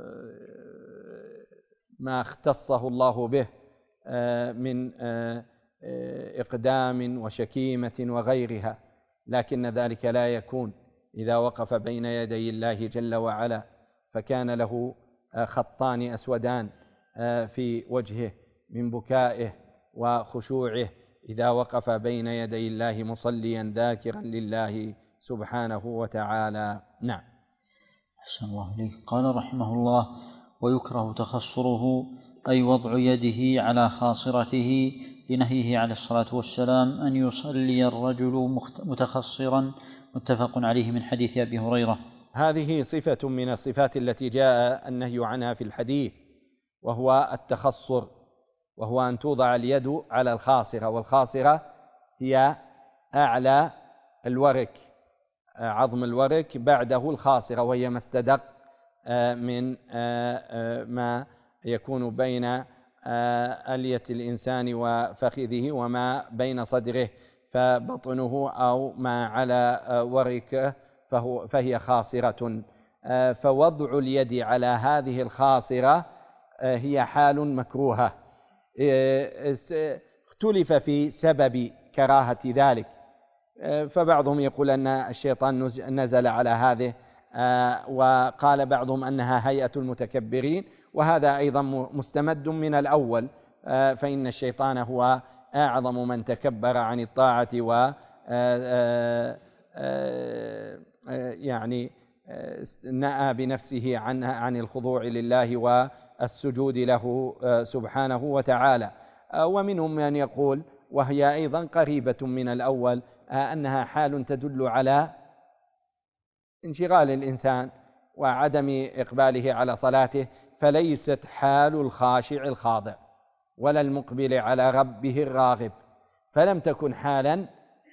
ما اختصه الله به من إقدام وشكيمة وغيرها، لكن ذلك لا يكون إذا وقف بين يدي الله جل وعلا، فكان له خطان أسودان في وجهه من بكائه وخشوعه إذا وقف بين يدي الله مصليا ذاكرا لله سبحانه وتعالى. نعم. أحسن الله إليك. قال رحمه الله: ويكره تخصره، أي وضع يده على خاصرته، لنهيه عليه الصلاة والسلام أن يصلي الرجل متخصرا، متفق عليه من حديث أبي هريرة. هذه صفة من الصفات التي جاء النهي عنها في الحديث، وهو التخصر، وهو أن توضع اليد على الخاصرة، والخاصرة هي أعلى الورك، عظم الورك بعده الخاصرة، وهي ما استدق من ما يكون بين ألية الإنسان وفخذه وما بين صدره، فبطنه أو ما على وركه فهي خاصرة. فوضع اليد على هذه الخاصرة هي حال مكروهة. اختلف في سبب كراهة ذلك، فبعضهم يقول أن الشيطان نزل على هذه، وقال بعضهم أنها هيئة المتكبرين، وهذا أيضا مستمد من الأول، فإن الشيطان هو أعظم من تكبر عن الطاعة و يعني نأى بنفسه عن الخضوع لله والسجود له سبحانه وتعالى. ومنهم من يقول، وهي أيضا قريبة من الأول، أنها حال تدل على انشغال الإنسان وعدم إقباله على صلاته، فليست حال الخاشع الخاضع ولا المقبل على ربه الراغب، فلم تكن حالا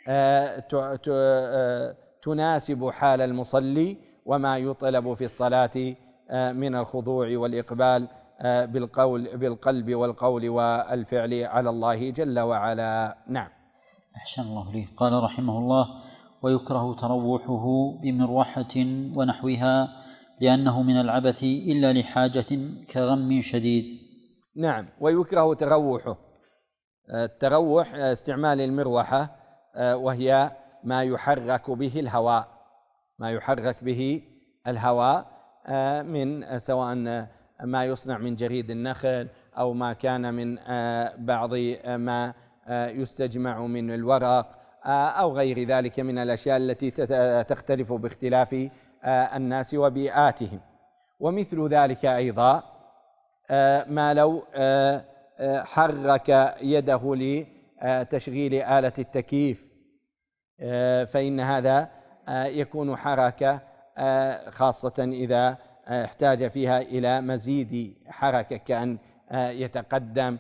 تناسب حال المصلي وما يطلب في الصلاة من الخضوع والإقبال بالقلب والقول والفعل على الله جل وعلا. نعم. أحسن الله إليه. قال رحمه الله: ويكره تروحه بمروحة ونحوها، لأنه من العبث إلا لحاجة كغم شديد. نعم. ويكره تروحه. التروح استعمال المروحة، وهي ما يحرك به الهواء، من سواء ما يصنع من جريد النخل، أو ما كان من بعض ما يستجمع من الورق، أو غير ذلك من الأشياء التي تختلف باختلاف الناس وبيئاتهم. ومثل ذلك أيضا ما لو حرك يده لتشغيل آلة التكييف، فإن هذا يكون حركة، خاصة إذا احتاج فيها إلى مزيد حركة، كأن يتقدم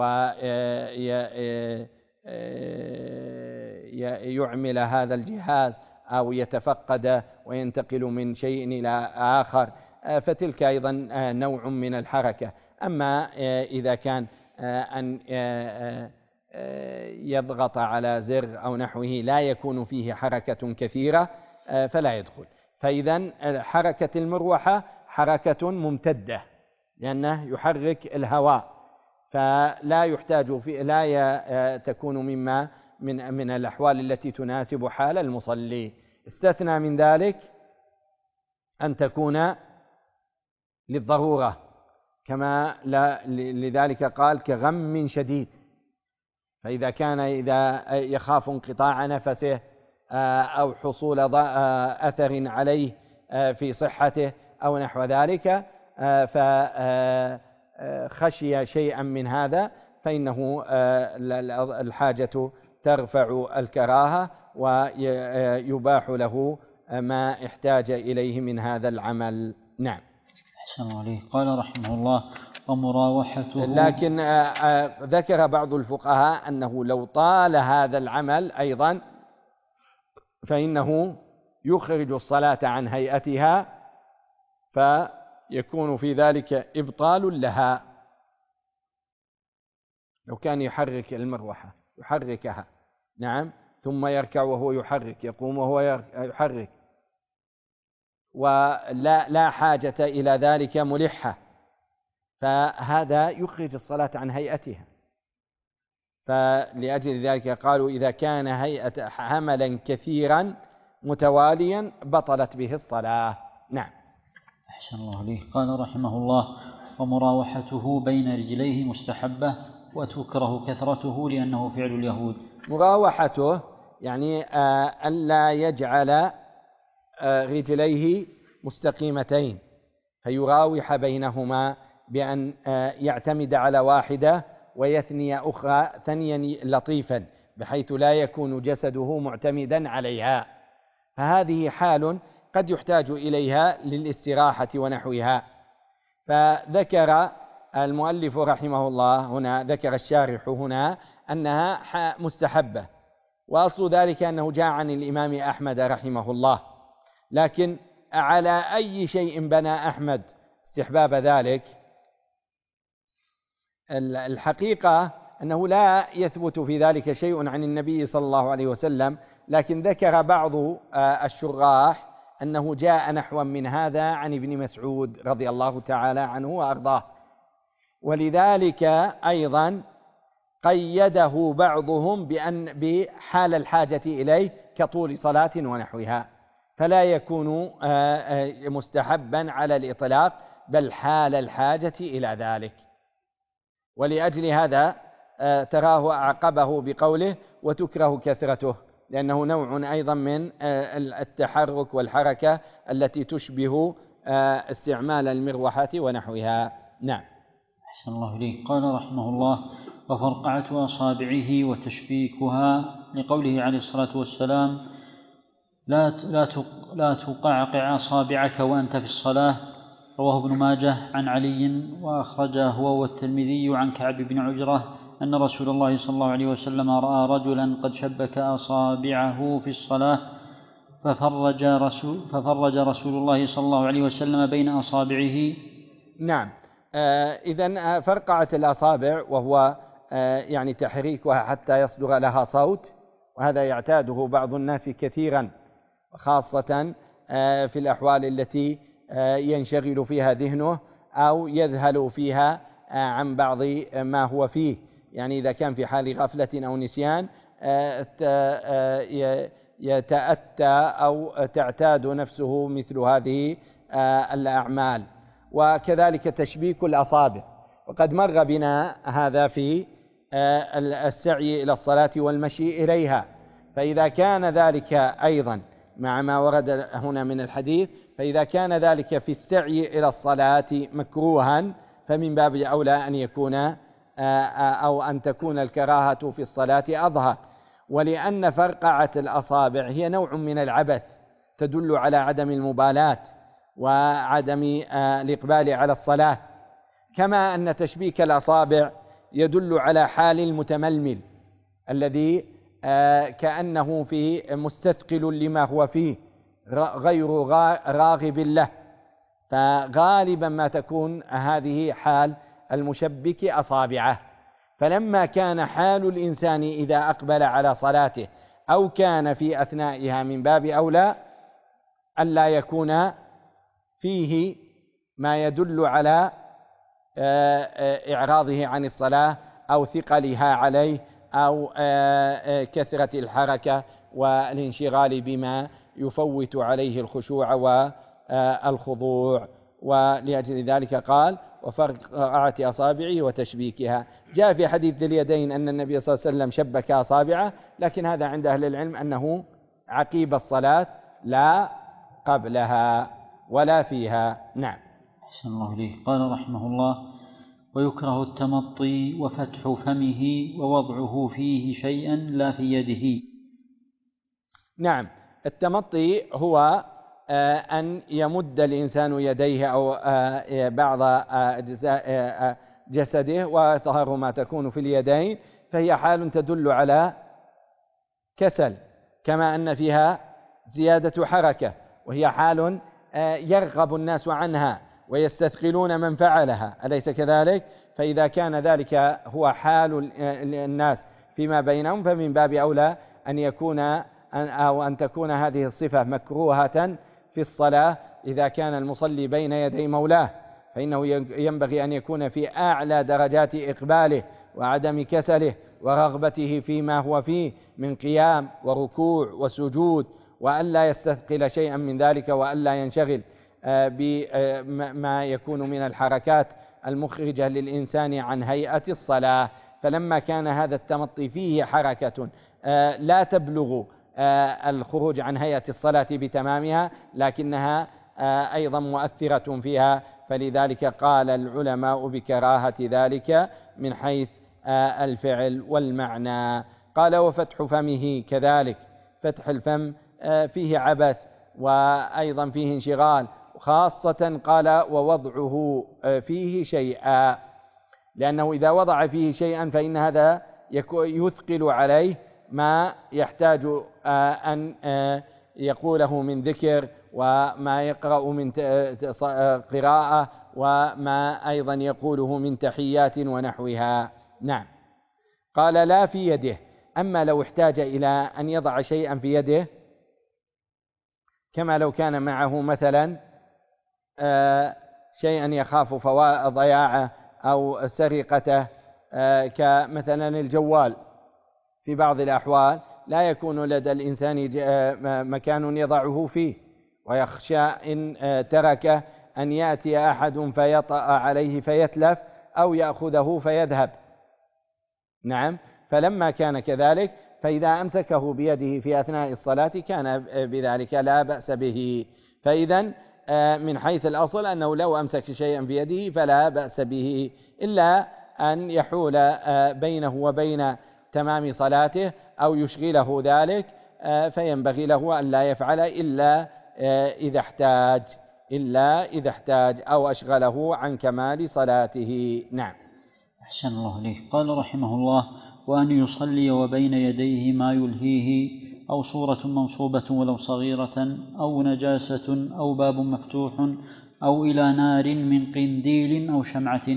ويعمل هذا الجهاز، أو يتفقد وينتقل من شيء إلى آخر، فتلك أيضا نوع من الحركة. أما إذا كان أن يضغط على زر أو نحوه لا يكون فيه حركة كثيرة فلا يدخل. فإذا حركة المروحة حركة ممتدة، لأنه يحرك الهواء، فلا يحتاج لا تكون مما من الأحوال التي تناسب حال المصلي. استثنى من ذلك أن تكون للضرورة، كما لذلك قال كغم شديد، فإذا كان إذا يخاف انقطاع نفسه أو حصول أثر عليه في صحته أو نحو ذلك، فخشي شيئا من هذا، فإنه الحاجة ترفع الكراهة، ويباح له ما احتاج إليه من هذا العمل. نعم. أحسن الله عليه. قال رحمه الله: ومراوحته. لكن ذكر بعض الفقهاء أنه لو طال هذا العمل أيضا فإنه يخرج الصلاة عن هيئتها، فيكون في ذلك إبطال لها. لو كان يحرك المروحة يحركها، نعم، ثم يركع وهو يحرك، يقوم وهو يحرك، ولا حاجة إلى ذلك ملحة، فهذا يخرج الصلاة عن هيئتها، فلأجل ذلك قالوا إذا كان هيئة حملا كثيرا متواليا بطلت به الصلاة. نعم. أحسن الله عليه. قال رحمه الله: ومراوحته بين رجليه مستحبة وتكره كثرته لأنه فعل اليهود. مراوحته يعني ألا يجعل رجليه مستقيمتين فيراوح بينهما بأن يعتمد على واحدة ويثني أخرى ثنيا لطيفا بحيث لا يكون جسده معتمدا عليها، فهذه حال قد يحتاج إليها للاستراحة ونحوها. فذكر المؤلف رحمه الله هنا، ذكر الشارح هنا أنها مستحبة، وأصل ذلك أنه جاء عن الإمام أحمد رحمه الله. لكن على أي شيء بنى أحمد استحباب ذلك؟ الحقيقة أنه لا يثبت في ذلك شيء عن النبي صلى الله عليه وسلم، لكن ذكر بعض الشراح أنه جاء نحو من هذا عن ابن مسعود رضي الله تعالى عنه وأرضاه، ولذلك أيضا قيده بعضهم بحال الحاجة إليه كطول صلاة ونحوها، فلا يكون مستحبا على الإطلاق بل حال الحاجة إلى ذلك. ولأجل هذا تراه أعقبه بقوله وتكره كثرته، لأنه نوع أيضا من التحرك والحركة التي تشبه استعمال المروحة ونحوها. نعم. أحسن الله إليه. قال رحمه الله: وفرقعة أصابعه وتشبيكها، لقوله عليه الصلاة والسلام: لا تقعقع أصابعك وأنت في الصلاة. رواه ابن ماجه عن علي، وأخرجه هو والترمذي عن كعب بن عجرة أن رسول الله صلى الله عليه وسلم رأى رجلا قد شبك أصابعه في الصلاة ففرج رسول الله صلى الله عليه وسلم بين أصابعه. نعم. إذن فرقعة الأصابع وهو يعني تحريكها حتى يصدر لها صوت، وهذا يعتاده بعض الناس كثيرا، خاصة في الأحوال التي ينشغل فيها ذهنه أو يذهل فيها عن بعض ما هو فيه، يعني إذا كان في حال غفلة أو نسيان يتأتى أو تعتاد نفسه مثل هذه الأعمال. وكذلك تشبيك الأصابع، وقد مر بنا هذا في السعي إلى الصلاة والمشي إليها، فإذا كان ذلك أيضا مع ما ورد هنا من الحديث، فإذا كان ذلك في السعي إلى الصلاة مكروها فمن باب أولى أن يكون أو أن تكون الكراهة في الصلاة أظهر، ولأن فرقعة الأصابع هي نوع من العبث تدل على عدم المبالاة وعدم الإقبال على الصلاة، كما أن تشبيك الأصابع يدل على حال المتململ الذي كأنه في مستثقل لما هو فيه غير راغب له، فغالبا ما تكون هذه حال المشبك أصابعه. فلما كان حال الإنسان إذا أقبل على صلاته أو كان في أثنائها من باب أولى ألا يكون فيه ما يدل على إعراضه عن الصلاة أو ثقلها عليه أو كثرة الحركة والانشغال بما يفوت عليه الخشوع والخضوع. ولأجل ذلك قال وفرقعة أصابعه وتشبيكها. جاء في حديث ذي اليدين أن النبي صلى الله عليه وسلم شبك أصابعه، لكن هذا عند أهل العلم أنه عقيب الصلاة لا قبلها ولا فيها. نعم. أحسن الله إليه. قال رحمه الله: ويكره التمطي وفتح فمه ووضعه فيه شيئا لا في يده. نعم. التمطي هو أن يمد الإنسان يديه أو بعض أجزاء جسده ويظهر ما تكون في اليدين، فهي حال تدل على كسل، كما أن فيها زيادة حركة، وهي حال يرغب الناس عنها ويستثقلون من فعلها، أليس كذلك؟ فإذا كان ذلك هو حال الناس فيما بينهم فمن باب أولى أن يكون أو أن تكون هذه الصفة مكروهة في الصلاة إذا كان المصلي بين يدي مولاه، فإنه ينبغي أن يكون في أعلى درجات إقباله وعدم كسله ورغبته فيما هو فيه من قيام وركوع وسجود، وألا يستثقل شيئا من ذلك، وألا ينشغل بما يكون من الحركات المخرجة للإنسان عن هيئة الصلاة. فلما كان هذا التمطي فيه حركة لا تبلغ الخروج عن هيئة الصلاة بتمامها، لكنها أيضا مؤثرة فيها، فلذلك قال العلماء بكراهة ذلك من حيث الفعل والمعنى. قال وفتح فمه كذلك، فتح الفم فيه عبث وأيضا فيه انشغال، خاصة قال ووضعه فيه شيئا، لأنه إذا وضع فيه شيئا فإن هذا يثقل عليه ما يحتاج أن يقوله من ذكر، وما يقرأ من قراءة، وما أيضا يقوله من تحيات ونحوها. نعم. قال لا في يده، أما لو احتاج إلى أن يضع شيئا في يده، كما لو كان معه مثلا شيئا يخاف ضياعه أو سرقته، كمثلا الجوال، في بعض الأحوال لا يكون لدى الإنسان مكان يضعه فيه، ويخشى إن تركه أن يأتي أحد فيطأ عليه فيتلف أو يأخذه فيذهب. نعم. فلما كان كذلك فإذا أمسكه بيده في أثناء الصلاة كان بذلك لا بأس به. فإذا من حيث الأصل أنه لو أمسك شيئا بيده فلا بأس به، إلا أن يحول بينه وبين تمام صلاته أو يشغله ذلك، فينبغي له أن لا يفعل إلا إذا احتاج أو أشغله عن كمال صلاته. نعم. أحسن الله إليك. قال رحمه الله: وأن يصلي وبين يديه ما يلهيه، أو صورة منصوبة ولو صغيرة، أو نجاسة، أو باب مفتوح، أو إلى نار من قنديل أو شمعة.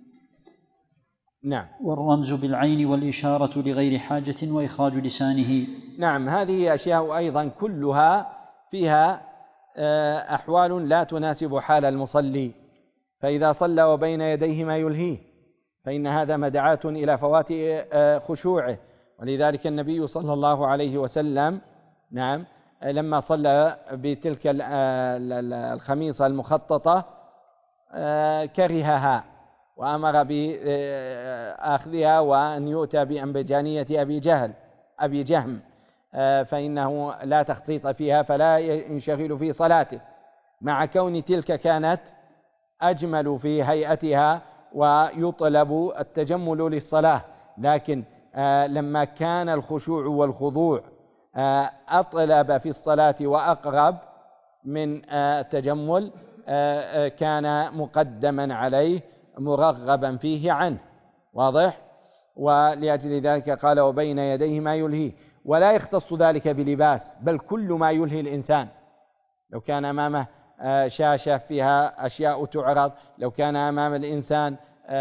نعم. والرمز بالعين والإشارة لغير حاجة، وإخراج لسانه. نعم. هذه أشياء أيضا كلها فيها أحوال لا تناسب حال المصلي، فإذا صلى وبين يديه ما يلهيه فإن هذا مدعاة إلى فوات خشوعه. ولذلك النبي صلى الله عليه وسلم نعم لما صلى بتلك الخميصة المخططة كرهها، وأمر بأخذها وأن يؤتى بأنبجانية أبي جهم، فإنه لا تخطيط فيها فلا ينشغل في صلاته، مع كون تلك كانت أجمل في هيئتها ويطلب التجمل للصلاة، لكن لما كان الخشوع والخضوع أطلب في الصلاة وأقرب من التجمل كان مقدما عليه مرغبا فيه عنه. واضح؟ ولأجل ذلك قال وبين يديه ما يلهيه، ولا يختص ذلك بلباس، بل كل ما يلهي الإنسان. لو كان أمامه شاشة فيها أشياء تعرض، لو كان أمام الإنسان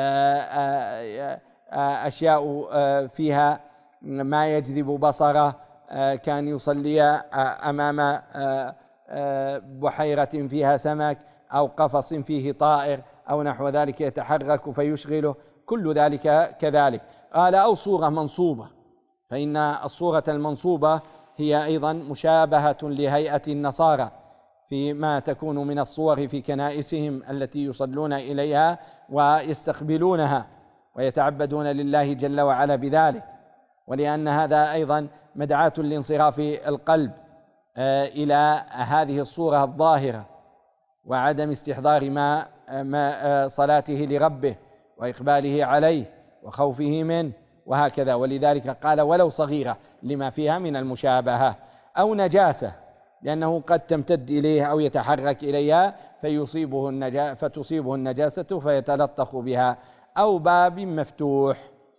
أشياء فيها ما يجذب بصره، كان يصلي أمام بحيرة فيها سمك أو قفص فيه طائر أو نحو ذلك يتحرك فيشغله، كل ذلك كذلك. قال أو صورة منصوبة، فإن الصورة المنصوبة هي أيضا مشابهة لهيئة النصارى فيما تكون من الصور في كنائسهم التي يصلون إليها ويستقبلونها ويتعبدون لله جل وعلا بذلك، ولأن هذا أيضا مدعاة لانصراف القلب إلى هذه الصورة الظاهرة، وعدم استحضار ما صلاته لربه وإقباله عليه وخوفه منه وهكذا. ولذلك قال ولو صغيرة لما فيها من المشابهة، أو نجاسة لأنه قد تمتد إليه أو يتحرك إليها فتصيبه النجاسة فيتلطخ بها، أو باب مفتوح.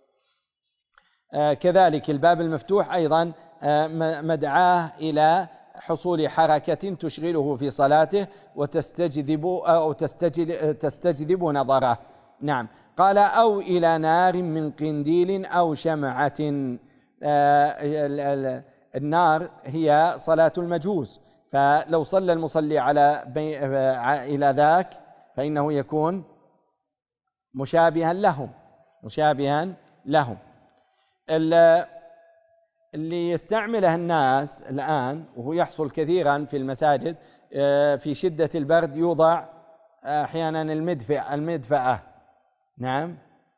كذلك الباب المفتوح أيضا مدعاه إلى حصول حركة تشغله في صلاته وتستجذب نظره. نعم. قال أو إلى نار من قنديل أو شمعة. النار هي صلاة المجوس، فلو صلى المصلي إلى ذاك فإنه يكون مشابها لهم. اللي يستعمله الناس الآن وهو يحصل كثيرا في المساجد، في شدة البرد يوضع أحيانا المدفأة. نعم.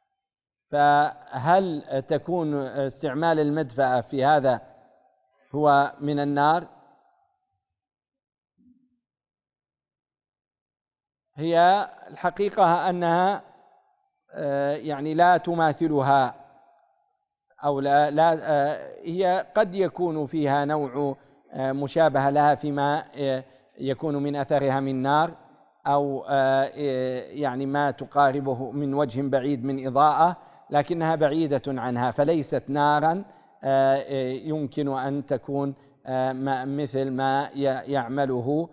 فهل تكون استعمال المدفأة في هذا هو من النار؟ هي الحقيقة أنها يعني لا تماثلها، أو لا هي قد يكون فيها نوع مشابهة لها فيما يكون من أثرها من نار، أو يعني ما تقاربه من وجه بعيد من إضاءة، لكنها بعيدة عنها، فليست نارا يمكن أن تكون مثل ما يعمله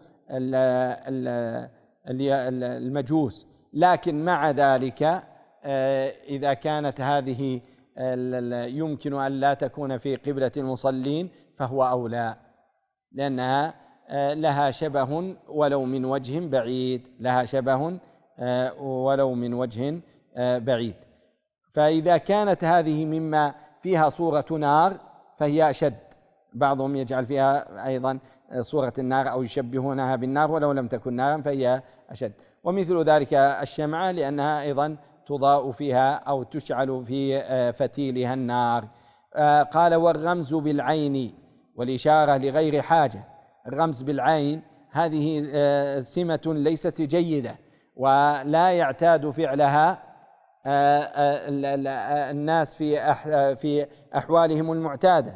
المجوس. لكن مع ذلك إذا كانت هذه يمكن أن لا تكون في قبلة المصلين فهو أولى، لأنها لها شبه ولو من وجه بعيد، لها شبه ولو من وجه بعيد. فإذا كانت هذه مما فيها صورة نار فهي أشد، بعضهم يجعل فيها أيضا صورة النار أو يشبهونها بالنار ولو لم تكن نارا فهي أشد. ومثل ذلك الشمعة، لأنها أيضا تضاء فيها أو تشعل في فتيلها النار. قال والرمز بالعين والإشارة لغير حاجة. الرمز بالعين هذه سمة ليست جيدة ولا يعتاد فعلها الناس في أحوالهم المعتادة،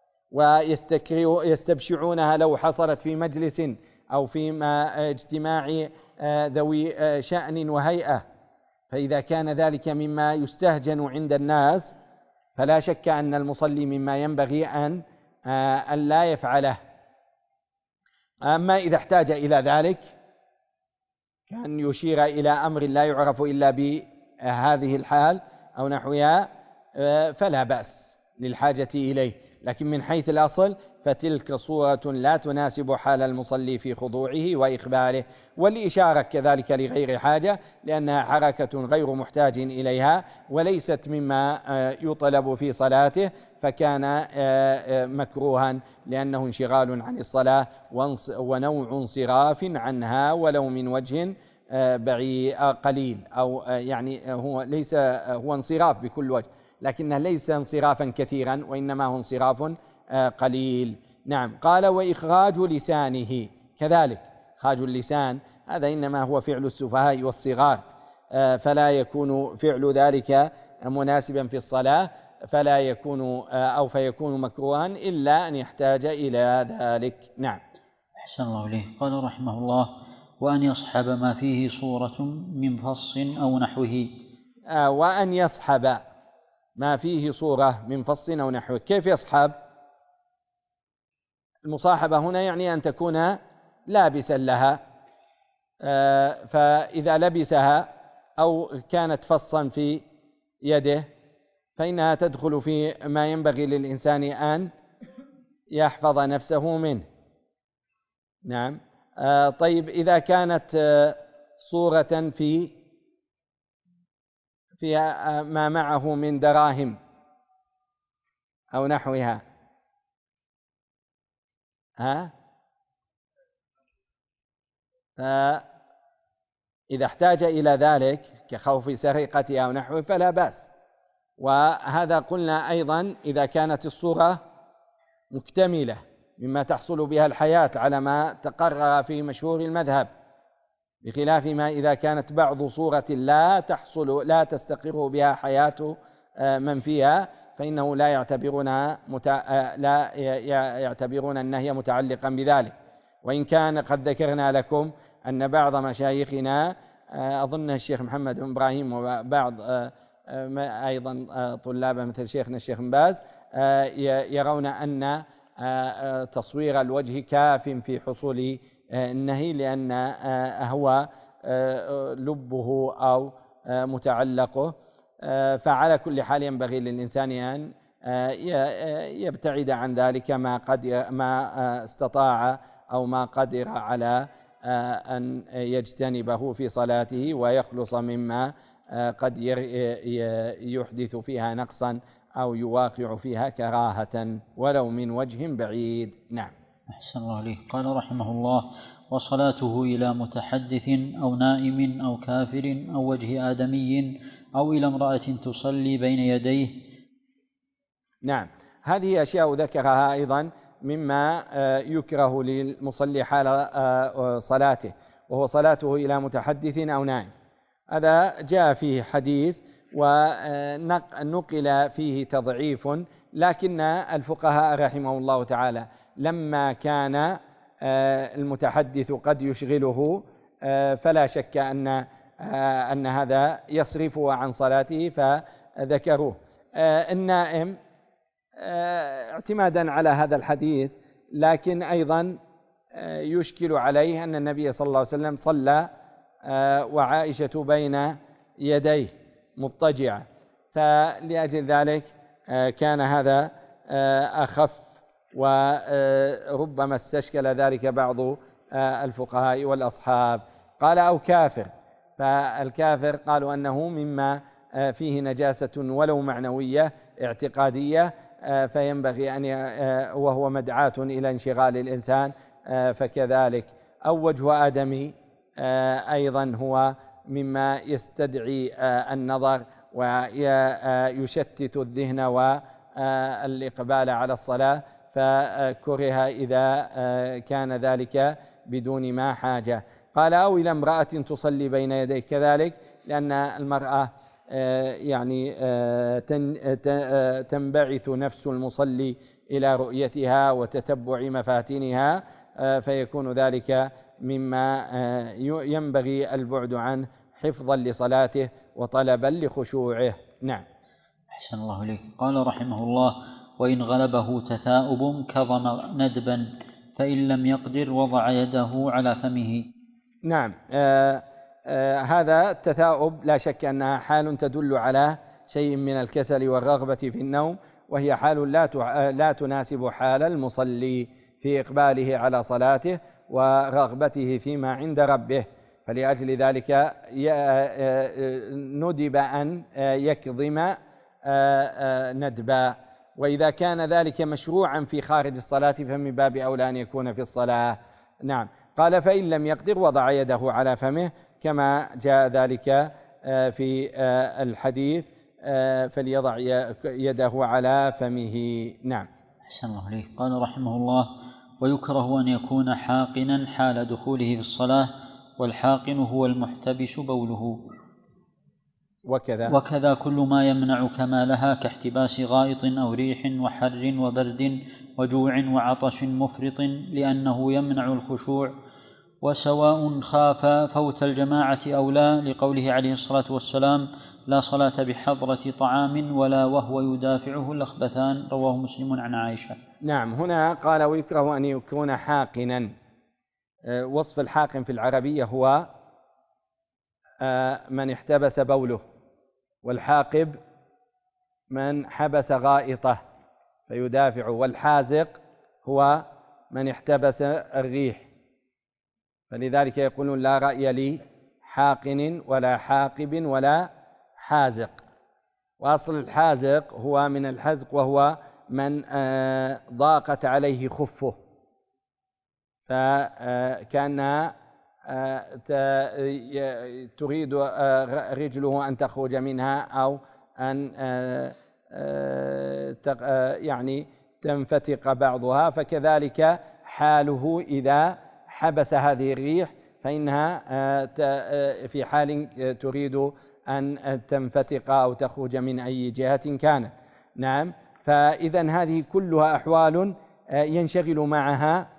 ويستبشعونها لو حصلت في مجلس أو في اجتماع ذوي شأن وهيئة. فإذا كان ذلك مما يستهجن عند الناس فلا شك أن المصلي مما ينبغي أن لا يفعله. أما إذا احتاج إلى ذلك كان يشير إلى أمر لا يعرف إلا بهذه الحال أو نحوها فلا بأس للحاجة إليه، لكن من حيث الأصل فتلك صورة لا تناسب حال المصلي في خضوعه وإقباله. والإشارة كذلك لغير حاجة، لأنها حركة غير محتاج إليها وليست مما يطلب في صلاته، فكان مكروها لأنه انشغال عن الصلاة ونوع انصراف عنها ولو من وجه قليل، أو يعني هو ليس هو انصراف بكل وجه، لكنه ليس انصرافا كثيرا وإنما هو انصراف قليل. نعم. قال وإخراج لسانه كذلك. إخراج اللسان هذا إنما هو فعل السفهاء والصغار، فلا يكون فعل ذلك مناسبا في الصلاة، فلا يكون أو فيكون مكروها إلا أن يحتاج إلى ذلك. نعم. أحسن الله إليه. قال رحمه الله وأن يصحب ما فيه صورة من فص أو نحوه. وأن يصحب ما فيه صورة من فص أو نحوه. كيف يصحب؟ المصاحبة هنا يعني أن تكون لابسا لها، فإذا لبسها أو كانت فصا في يده فإنها تدخل في ما ينبغي للإنسان أن يحفظ نفسه منه. نعم. طيب إذا كانت صورة في ما معه من دراهم أو نحوها، إذا احتاج إلى ذلك كخوف سرقتها أو نحوه فلا بأس. وهذا قلنا أيضا إذا كانت الصورة مكتملة مما تحصل بها الحياة على ما تقرر في مشهور المذهب، بخلاف ما إذا كانت بعض صورة لا تستقر بها حياة من فيها، فإنه لا يعتبرون النهي متعلقا بذلك. وإن كان قد ذكرنا لكم أن بعض مشايخنا أظن الشيخ محمد بن إبراهيم وبعض أيضا طلابه مثل شيخنا الشيخ بن باز يرون أن تصوير الوجه كاف في حصول النهي، لأن هو لبه أو متعلقه. فعلى كل حال ينبغي للإنسان أن يبتعد عن ذلك ما استطاع أو ما قدر على أن يجتنبه في صلاته، ويخلص مما قد يحدث فيها نقصا أو يواقع فيها كراهة ولو من وجه بعيد. نعم. أحسن الله عليه. قال رحمه الله: وصلاته إلى متحدث أو نائم أو كافر أو وجه آدمي أو إلى امرأة تصلي بين يديه. نعم، هذه أشياء ذكرها أيضا مما يكره للمصلي حال صلاته، وهو صلاته إلى متحدث أو نائم. هذا جاء فيه حديث ونقل فيه تضعيف، لكن الفقهاء رحمه الله تعالى لما كان المتحدث قد يشغله فلا شك أن هذا يصرفه عن صلاته فذكروه. النائم اعتمادا على هذا الحديث، لكن أيضا يشكل عليه أن النبي صلى الله عليه وسلم صلى وعائشة بين يديه مضطجعة، فلأجل ذلك كان هذا أخف، وربما استشكل ذلك بعض الفقهاء والأصحاب. قال أو كافر، فالكافر قالوا أنه مما فيه نجاسة ولو معنوية اعتقادية، فينبغي أن وهو مدعاة إلى انشغال الإنسان، فكذلك. أو وجه آدمي أيضا هو مما يستدعي النظر ويشتت الذهن والإقبال على الصلاة، فكره إذا كان ذلك بدون ما حاجة. قال أو إلى امرأة تصلي بين يديك، كذلك لأن المرأة يعني تنبعث نفس المصلي إلى رؤيتها وتتبع مفاتنها، فيكون ذلك مما ينبغي البعد عنه حفظا لصلاته وطلبا لخشوعه. نعم. أحسن الله إليك. قال رحمه الله: وإن غلبه تثاؤب كظم ندبا فإن لم يقدر وضع يده على فمه. نعم، هذا التثاؤب لا شك أنها حال تدل على شيء من الكسل والرغبة في النوم، وهي حال لا تناسب حال المصلي في إقباله على صلاته ورغبته فيما عند ربه، فلأجل ذلك ندب أن يكظم ندبا. وإذا كان ذلك مشروعا في خارج الصلاة فمن باب أولى أن يكون في الصلاة. نعم. قال فإن لم يقدر وضع يده على فمه، كما جاء ذلك في الحديث فليضع يده على فمه. نعم. أحسن الله عليه. قال رحمه الله: ويكره أن يكون حاقنا حال دخوله في الصلاة، والحاقن هو المحتبس بوله. وكذا كل ما يمنع كمالها كاحتباس غائط أو ريح وحر وبرد وجوع وعطش مفرط، لأنه يمنع الخشوع، وسواء خاف فوت الجماعة أو لا، لقوله عليه الصلاة والسلام: لا صلاة بحضرة طعام ولا وهو يدافعه الأخبثان. رواه مسلم عن عائشة. نعم. هنا قال ويكره أن يكون حاقنا. وصف الحاقن في العربية هو من احتبس بوله، والحاقب من حبس غائطه فيدافع، والحازق هو من احتبس الريح. فلذلك يقولون لا رأي لي حاقن ولا حاقب ولا حازق. وأصل الحازق هو من الحزق، وهو من ضاقت عليه خفه، فكان تريد رجله أن تخرج منها أو أن يعني تنفتق بعضها، فكذلك حاله إذا حبس هذه الريح فإنها في حال تريد أن تنفتق أو تخرج من أي جهة كانت. نعم. فإذن هذه كلها أحوال ينشغل معها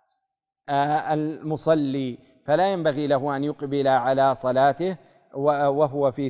المصلي، فلا ينبغي له أن يقبل على صلاته وهو في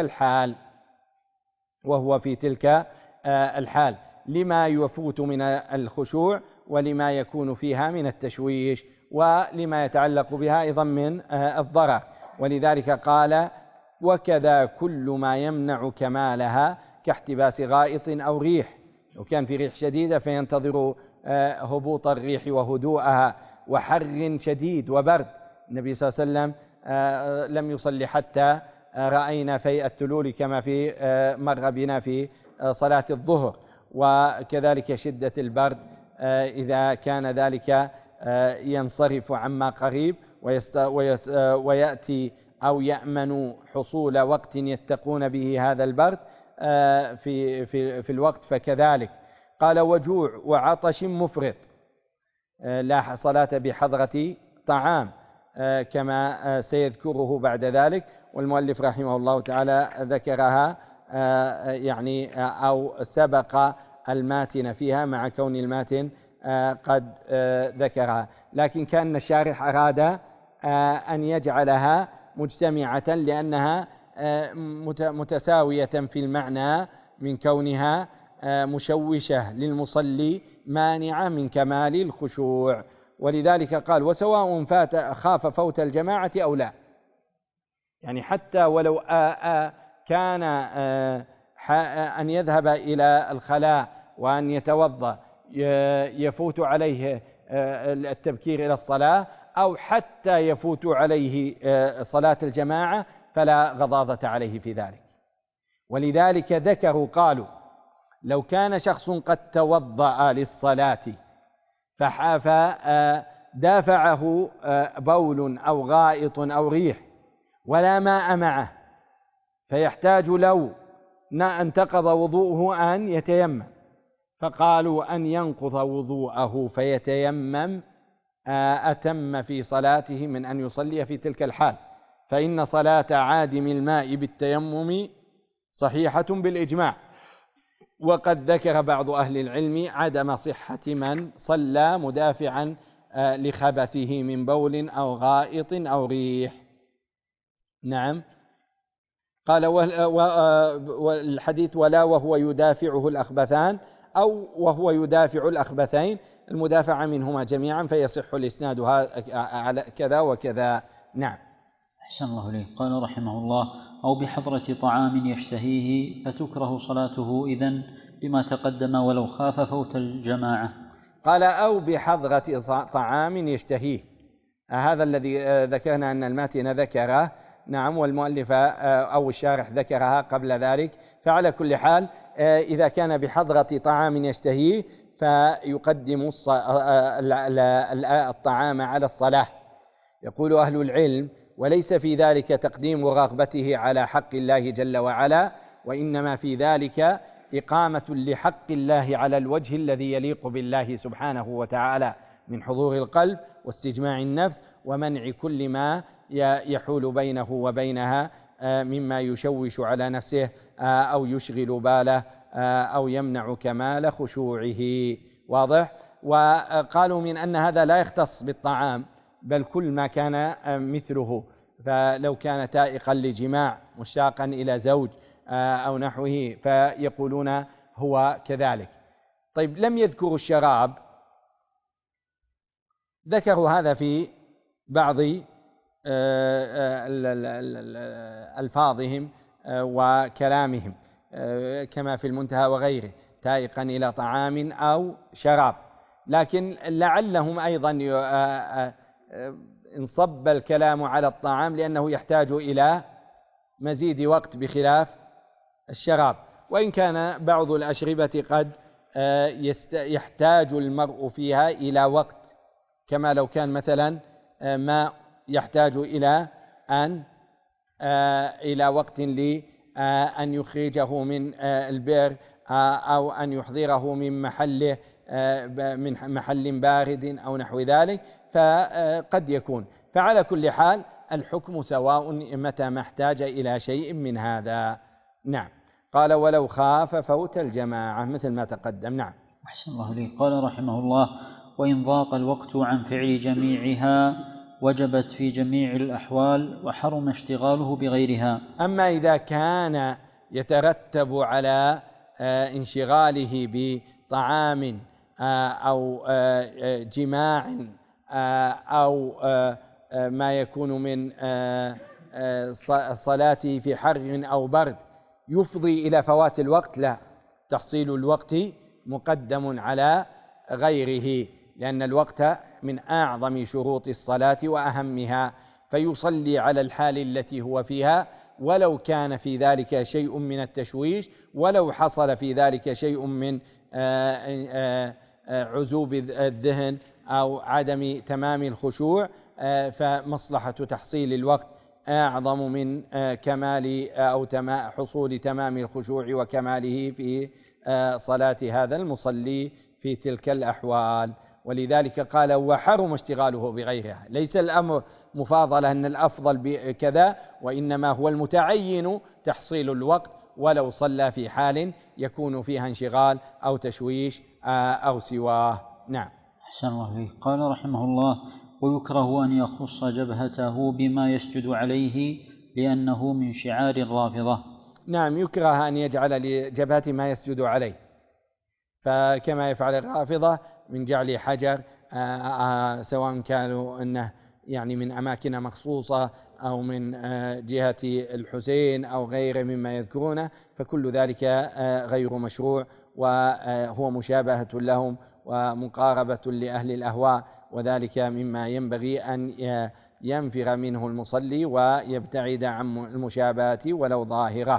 تلك الحال لما يفوت من الخشوع، ولما يكون فيها من التشويش، ولما يتعلق بها أيضا من الضرر. ولذلك قال وكذا كل ما يمنع كمالها كاحتباس غائط أو ريح، لو كان في ريح شديدة فينتظر هبوط الريح وهدوءها، وحر شديد وبرد. النبي صلى الله عليه وسلم لم يصلي حتى رأينا في التلول، كما في مر بنا في صلاة الظهر. وكذلك شدة البرد إذا كان ذلك ينصرف عما قريب ويأتي أو يأمن حصول وقت يتقون به هذا البرد في الوقت فكذلك. قال وجوع وعطش مفرط، لا صلاة بحضرة طعام كما سيذكره بعد ذلك، والمؤلف رحمه الله تعالى ذكرها يعني أو سبق الماتن فيها مع كون الماتن قد ذكرها، لكن كان الشارح أراد أن يجعلها مجتمعة لأنها متساوية في المعنى من كونها مشوشة للمصلي مانعة من كمال الخشوع. ولذلك قال وسواء خاف فوت الجماعة أو لا، يعني حتى ولو كان أن يذهب إلى الخلاء وأن يتوضأ يفوت عليه التبكير إلى الصلاة، أو حتى يفوت عليه صلاة الجماعة فلا غضاضة عليه في ذلك. ولذلك ذكروا قالوا لو كان شخص قد توضأ للصلاة فدافعه بول أو غائط أو ريح ولا ماء معه، فيحتاج لو انتقض وضوءه أن يتيمم، فقالوا أن ينقض وضوءه فيتيمم أتم في صلاته من أن يصلي في تلك الحال، فإن صلاة عادم الماء بالتيمم صحيحة بالإجماع. وقد ذكر بعض أهل العلم عدم صحة من صلى مدافعا لخبثه من بول أو غائط أو ريح. نعم. قال والحديث ولا وهو يدافعه الأخبثان أو وهو يدافع الأخبثين، المدافع منهما جميعا فيصح الإسناد على كذا وكذا. نعم. أحسن الله إليك. قال رحمه الله أو بحضرة طعام يشتهيه فتكره صلاته إذن بما تقدم ولو خاف فوت الجماعة. قال أو بحضرة طعام يشتهيه، هذا الذي ذكرنا أن الماتن ذكره. نعم. والمؤلف أو الشارح ذكرها قبل ذلك. فعلى كل حال إذا كان بحضرة طعام يشتهيه فيقدم الطعام على الصلاة. يقول أهل العلم وليس في ذلك تقديم رغبته على حق الله جل وعلا، وإنما في ذلك إقامة لحق الله على الوجه الذي يليق بالله سبحانه وتعالى من حضور القلب واستجماع النفس ومنع كل ما يحول بينه وبينها مما يشوش على نفسه أو يشغل باله أو يمنع كمال خشوعه. واضح. وقالوا من أن هذا لا يختص بالطعام بل كل ما كان مثله، فلو كان تائقا لجماع مشتاقا إلى زوج أو نحوه فيقولون هو كذلك. طيب لم يذكروا الشراب، ذكروا هذا في بعض ألفاظهم وكلامهم كما في المنتهى وغيره، تائقا إلى طعام أو شراب، لكن لعلهم أيضا انصب الكلام على الطعام لأنه يحتاج إلى مزيد وقت بخلاف الشراب، وإن كان بعض الأشربة قد يحتاج المرء فيها إلى وقت، كما لو كان مثلا ماء يحتاج إلى وقت لأن يخرجه من البئر أو أن يحضره من محل بارد أو نحو ذلك، فقد يكون. فعلى كل حال الحكم سواء متى ما احتاج إلى شيء من هذا. نعم. قال ولو خاف فوت الجماعة مثل ما تقدم. نعم. أحسن الله إليك. قال رحمه الله وإن ضاق الوقت عن فعل جميعها وجبت في جميع الأحوال وحرم اشتغاله بغيرها. أما إذا كان يترتب على انشغاله بطعام أو جماع أو ما يكون من صلاته في حر أو برد يفضي إلى فوات الوقت، لا، تحصيل الوقت مقدم على غيره، لأن الوقت من أعظم شروط الصلاة وأهمها، فيصلي على الحال التي هو فيها ولو كان في ذلك شيء من التشويش، ولو حصل في ذلك شيء من عزوب الذهن أو عدم تمام الخشوع، فمصلحة تحصيل الوقت أعظم من كمال أو حصول تمام الخشوع وكماله في صلاة هذا المصلي في تلك الأحوال. ولذلك قال وحرم اشتغاله بغيرها. ليس الأمر مفاضلة أن الأفضل بكذا، وإنما هو المتعين تحصيل الوقت ولو صلى في حال يكون فيها انشغال أو تشويش أو سواه. نعم. أحسن الله فيك. قال رحمه الله: ويكره أن يخص جبهته بما يسجد عليه لأنه من شعار الرافضة. نعم، يكره أن يجعل لجبهته ما يسجد عليه، فكما يفعل الرافضة من جعل حجر سواء كانوا أنه يعني من أماكن مخصوصة أو من جهة الحسين أو غيره مما يذكرونه، فكل ذلك غير مشروع، وهو مشابهة لهم ومقاربة لأهل الأهواء، وذلك مما ينبغي أن ينفر منه المصلي ويبتعد عن المشابهة ولو ظاهرة.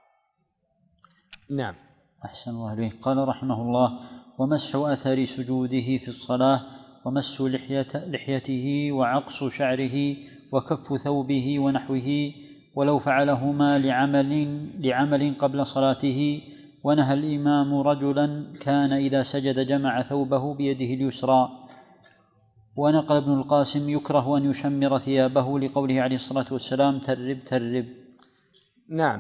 نعم. أحسن الله عليه. قال رحمه الله: ومسح أثر سجوده في الصلاة، ومس لحيته، وعقص شعره، وكف ثوبه ونحوه، ولو فعلهما لعمل قبل صلاته. ونهى الإمام رجلا كان إذا سجد جمع ثوبه بيده اليسرى. ونقل ابن القاسم: يكره أن يشمر ثيابه لقوله عليه الصلاة والسلام: ترب ترب. نعم.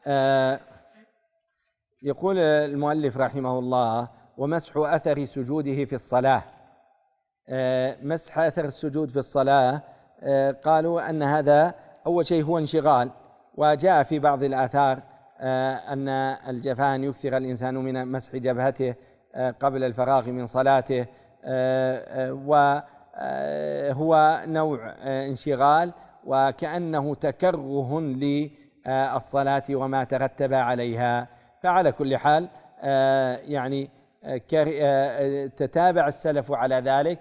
يقول المؤلف رحمه الله: ومسح أثر سجوده في الصلاة. مسح أثر السجود في الصلاة، قالوا أن هذا أول شيء هو انشغال، وجاء في بعض الآثار أن الجفان يكثر الإنسان من مسح جبهته قبل الفراغ من صلاته، وهو نوع انشغال وكأنه تكره للصلاة وما ترتب عليها. فعلى كل حال يعني تتابع السلف على ذلك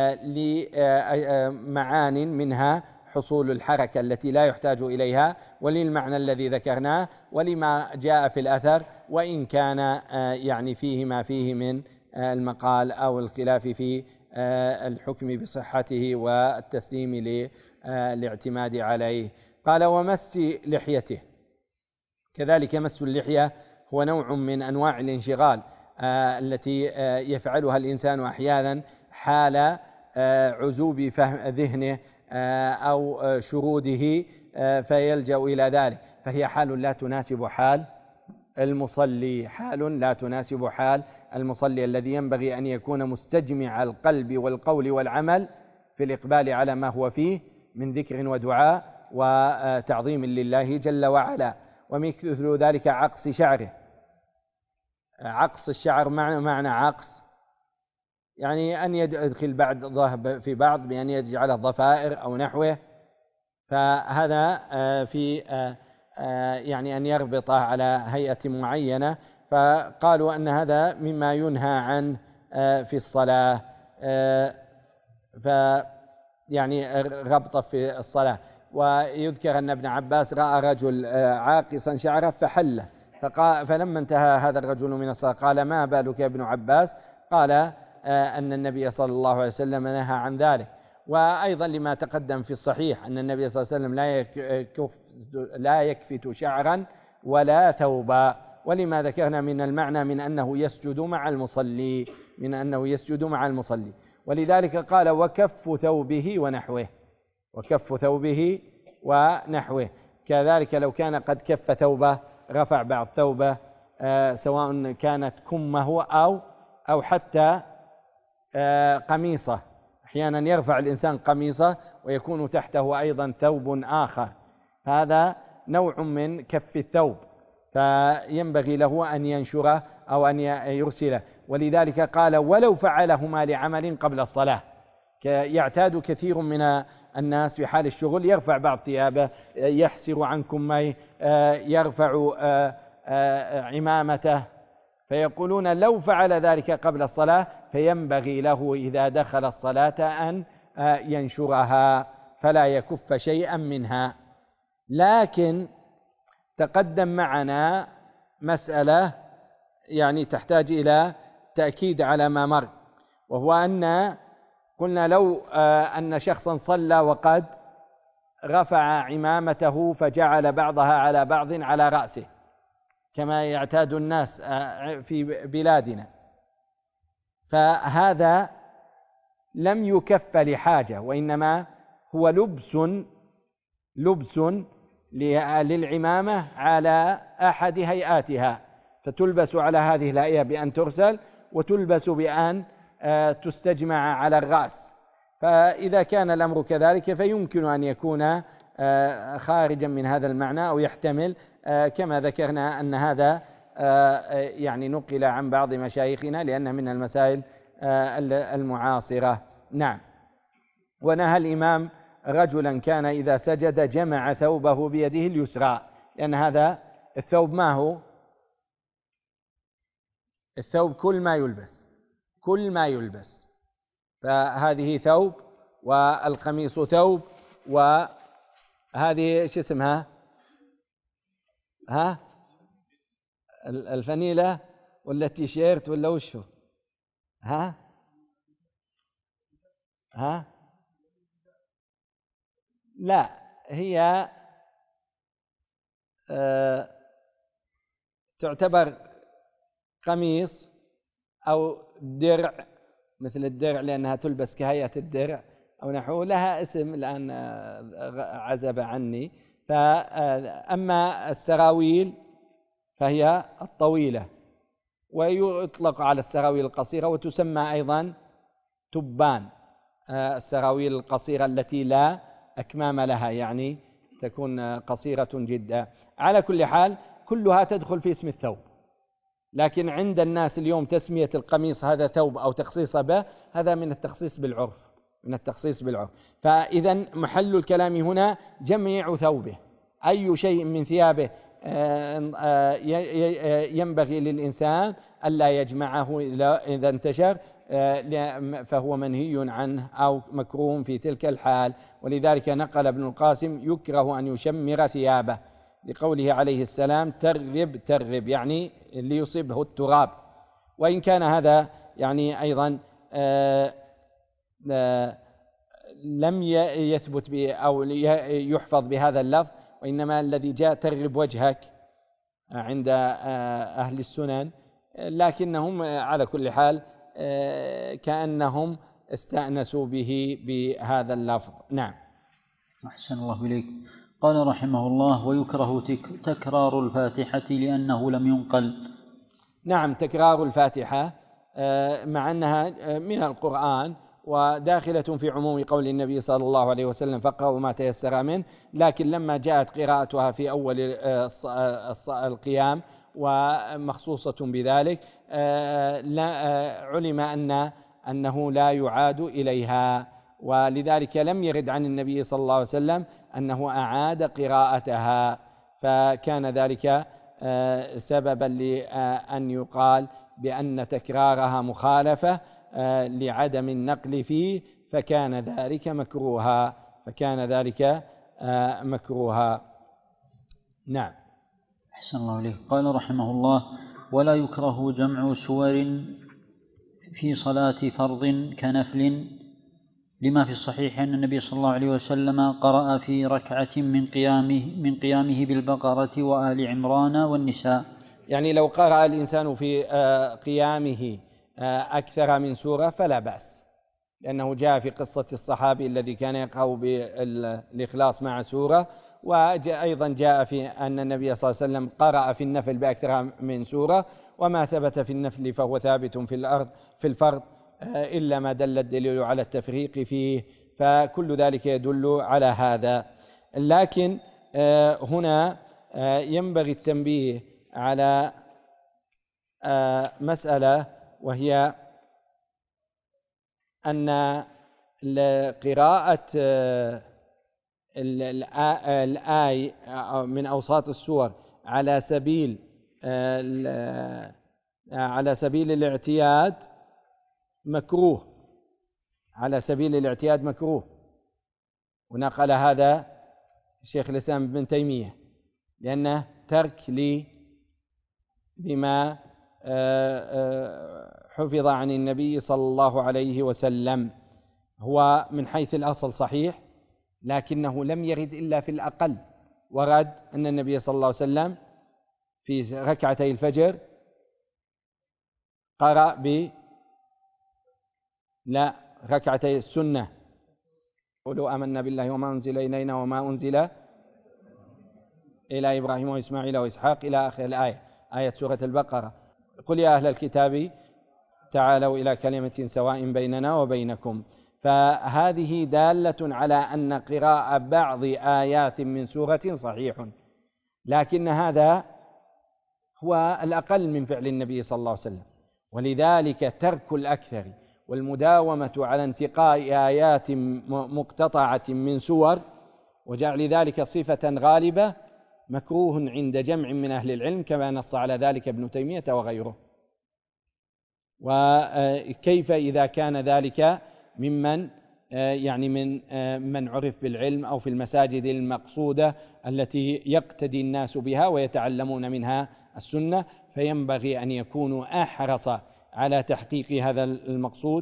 لمعان منها حصول الحركة التي لا يحتاج إليها، وللمعنى الذي ذكرناه، ولما جاء في الأثر، وإن كان يعني فيه ما فيه من المقال أو الخلاف في الحكم بصحته والتسليم للاعتماد عليه. قال: ومس لحيته. كذلك مس اللحية هو نوع من أنواع الانشغال التي يفعلها الإنسان أحيانا حال عزوب ذهنه أو شروده، فيلجأ إلى ذلك، فهي حال لا تناسب حال المصلي، حال لا تناسب حال المصلي الذي ينبغي أن يكون مستجمع القلب والقول والعمل في الإقبال على ما هو فيه من ذكر ودعاء وتعظيم لله جل وعلا. ومثل ذلك عقص شعره. عقص الشعر معنى عقص يعني أن يدخل بعد ضهب في بعض بأن يجعله ضفائر أو نحوه، فهذا في يعني أن يربطه على هيئة معينة، فقالوا أن هذا مما ينهى عنه في الصلاة، فيعني ربطه في الصلاة. ويذكر أن ابن عباس رأى رجل عاقصا شعره فحله، فلما انتهى هذا الرجل من الصلاة قال: ما بالك يا ابن عباس؟ قال أن النبي صلى الله عليه وسلم نهى عن ذلك. وأيضا لما تقدم في الصحيح أن النبي صلى الله عليه وسلم لا يكفت شعرا ولا ثوبا، ولما ذكرنا من المعنى من أنه يسجد مع المصلي، ولذلك قال: وكف ثوبه ونحوه. وكف ثوبه ونحوه. كذلك لو كان قد كف ثوبه رفع بعض ثوبه، سواء كانت كمه أو حتى قميصه. أحيانا يرفع الإنسان قميصه ويكون تحته أيضا ثوب آخر، هذا نوع من كف الثوب، فينبغي له أن ينشره أو أن يرسله. ولذلك قال: ولو فعلهما لعمل قبل الصلاة. يعتاد كثير من الناس في حال الشغل يرفع بعض ثيابه، يحسر عن كميه، يرفع عمامته، فيقولون لو فعل ذلك قبل الصلاة فينبغي له إذا دخل الصلاة أن ينشرها فلا يكف شيئا منها. لكن تقدم معنا مسألة يعني تحتاج إلى تأكيد على ما مر، وهو أن قلنا لو أن شخصا صلى وقد رفع عمامته فجعل بعضها على بعض على رأسه كما يعتاد الناس في بلادنا، فهذا لم يكف لحاجة، وإنما هو لبس للعمامة على أحد هيئاتها، فتلبس على هذه الهيئة بأن ترسل، وتلبس بأن تستجمع على الرأس. فإذا كان الأمر كذلك فيمكن أن يكون خارجا من هذا المعنى، أو يحتمل كما ذكرنا أن هذا يعني نقل عن بعض مشايخنا لأنه من المسائل المعاصرة. نعم. ونهى الإمام رجلا كان إذا سجد جمع ثوبه بيده اليسرى، لأن هذا الثوب ما هو الثوب كل ما يلبس، فهذه ثوب والقميص ثوب، وهذه ايش اسمها؟ الفانيلة ولا التيشيرت ولا وشو؟ لا، هي تعتبر قميص أو درع، مثل الدرع لأنها تلبس كهيئة الدرع أو نحوه، لها اسم الآن عزب عني. فأما السراويل فهي الطويلة، ويطلق على السراويل القصيرة، وتسمى أيضا تبان، السراويل القصيرة التي لا أكمام لها، يعني تكون قصيرة جدا. على كل حال كلها تدخل في اسم الثوب، لكن عند الناس اليوم تسمية القميص هذا ثوب أو تخصيص به، هذا من التخصيص بالعرف. فإذا محل الكلام هنا جميع ثوبه، أي شيء من ثيابه ينبغي للإنسان ألا يجمعه إذا انتشر، فهو منهي عنه أو مكروه في تلك الحال. ولذلك نقل ابن القاسم: يكره أن يشمر ثيابه، لقوله عليه السلام: ترغب يعني ليصيبه التراب. وإن كان هذا يعني أيضا لم يثبت أو يحفظ بهذا اللفظ، وإنما الذي جاء ترغب وجهك عند أهل السنن، لكنهم على كل حال كأنهم استأنسوا به بهذا اللفظ. نعم. أحسن الله إليك. قال رحمه الله: ويكره تكرار الفاتحة لأنه لم ينقل. نعم، تكرار الفاتحة مع أنها من القرآن وداخلة في عموم قول النبي صلى الله عليه وسلم: فاقرأوا ما تيسر منه، لكن لما جاءت قراءتها في أول القيام ومخصوصة بذلك علم أنه لا يعاد إليها، ولذلك لم يرد عن النبي صلى الله عليه وسلم أنه أعاد قراءتها، فكان ذلك سببا لأن يقال بأن تكرارها مخالفة لعدم النقل فيه، فكان ذلك مكروها. نعم. أحسن الله إليك. قال رحمه الله: ولا يكره جمع سور في صلاة فرض كنفل، لما في الصحيح أن النبي صلى الله عليه وسلم قرأ في ركعة من قيامه بالبقرة وآل عمران والنساء. يعني لو قرأ الإنسان في قيامه أكثر من سورة فلا بأس، لأنه جاء في قصة الصحابي الذي كان يقرأ بالإخلاص مع سورة، وأيضا جاء في أن النبي صلى الله عليه وسلم قرأ في النفل بأكثر من سورة، وما ثبت في النفل فهو ثابت في الفرض إلا ما دل الدليل على التفريق فيه، فكل ذلك يدل على هذا. لكن هنا ينبغي التنبيه على مسألة، وهي أن قراءة الآي من أوساط السور على سبيل الاعتياد مكروه، ونقل هذا شيخ الإسلام ابن تيمية، لأنه ترك لما حفظ عن النبي صلى الله عليه وسلم. هو من حيث الأصل صحيح، لكنه لم يرد إلا في الأقل. ورد أن النبي صلى الله عليه وسلم في ركعتي الفجر قرأ ركعتي السنة، قولوا آمنا بالله وما أنزل إلينا وما أنزل إلى إبراهيم وإسماعيل وإسحاق إلى آخر الآية، آية سورة البقرة. قل يا أهل الكتاب تعالوا إلى كلمة سواء بيننا وبينكم. فهذه دالة على أن قراءة بعض آيات من سورة صحيح، لكن هذا هو الأقل من فعل النبي صلى الله عليه وسلم. ولذلك ترك الأكثر والمداومة على انتقاء آيات مقتطعة من سور وجعل ذلك صفة غالبة مكروه عند جمع من أهل العلم، كما نص على ذلك ابن تيمية وغيره. وكيف إذا كان ذلك ممن يعني من عرف بالعلم أو في المساجد المقصودة التي يقتدي الناس بها ويتعلمون منها السنة، فينبغي أن يكونوا أحرص على تحقيق هذا المقصود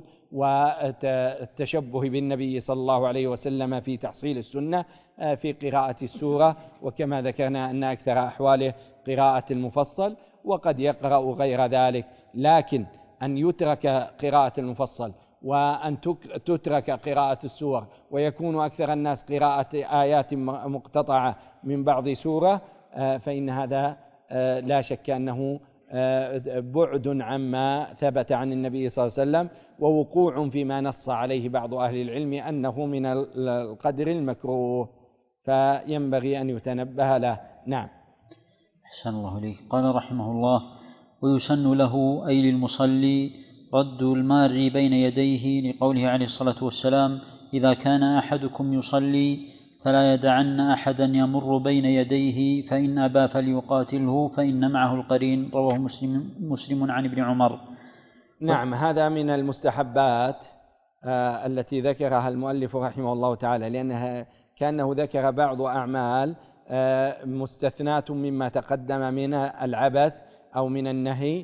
والتشبه بالنبي صلى الله عليه وسلم في تحصيل السنة في قراءة السورة. وكما ذكرنا أن أكثر أحواله قراءة المفصل، وقد يقرأ غير ذلك، لكن أن يترك قراءة المفصل وأن تترك قراءة السور ويكون أكثر الناس قراءة آيات مقتطعة من بعض سورة، فإن هذا لا شك أنه بعد عما ثبت عن النبي صلى الله عليه وسلم، ووقوع فيما نص عليه بعض أهل العلم أنه من القدر المكروه، فينبغي أن يتنبه له. نعم. أحسن الله إليك. قال رحمه الله: ويسن له أي للمصلي رد المار بين يديه، لقوله عليه الصلاة والسلام: إذا كان أحدكم يصلي فلا يدعن أحدا يمر بين يديه، فإن أبى فليقاتله فإن معه القرين. رواه مسلم عن ابن عمر. نعم، هذا من المستحبات التي ذكرها المؤلف رحمه الله تعالى، لأنها كأنه ذكر بعض أعمال مستثنات مما تقدم من العبث أو من النهي،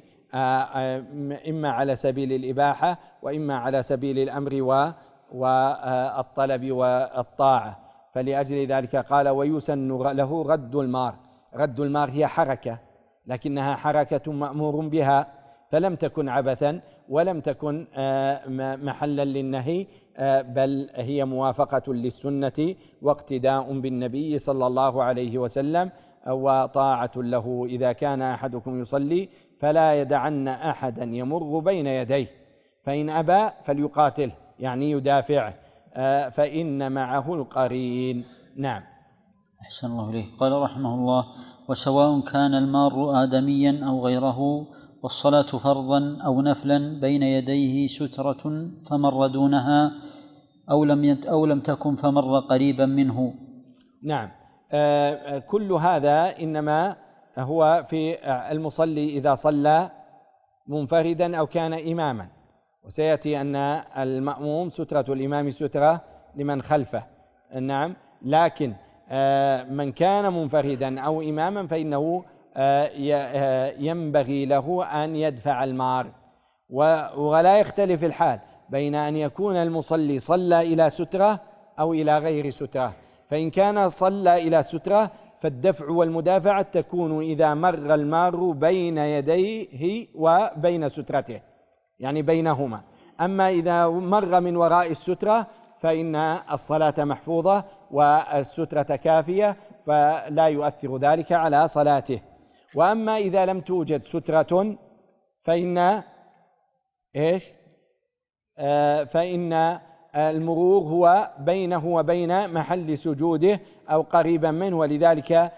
إما على سبيل الإباحة وإما على سبيل الأمر والطلب والطاعة. فلأجل ذلك قال: ويسن له رد المار. رد المار هي حركة، لكنها حركة مأمور بها، فلم تكن عبثا ولم تكن محلا للنهي، بل هي موافقة للسنة واقتداء بالنبي صلى الله عليه وسلم وطاعة له. إذا كان أحدكم يصلي فلا يدعن أحدا يمر بين يديه، فإن أبى فليقاتل، يعني يدافعه، فإن معه القرين. نعم. أحسن الله إليه. قال رحمه الله: وسواء كان المار آدميا أو غيره، والصلاة فرضا أو نفلا، بين يديه سترة فمر دونها أو لم تكن فمر قريبا منه. نعم. كل هذا إنما هو في المصلي إذا صلى منفردا أو كان إماما، وسيأتي أن المأموم سترة الإمام سترة لمن خلفه. نعم. لكن من كان منفردا أو إماما فإنه ينبغي له أن يدفع المار، ولا يختلف الحال بين أن يكون المصلي صلى إلى سترة أو إلى غير سترة. فإن كان صلى إلى سترة فالدفع والمدافعة تكون إذا مر المار بين يديه وبين سترته، يعني بينهما. أما إذا مر من وراء السترة فإن الصلاة محفوظة والسترة كافية، فلا يؤثر ذلك على صلاته. وأما إذا لم توجد سترة فإن فإن المرور هو بينه وبين محل سجوده أو قريبا منه، ولذلك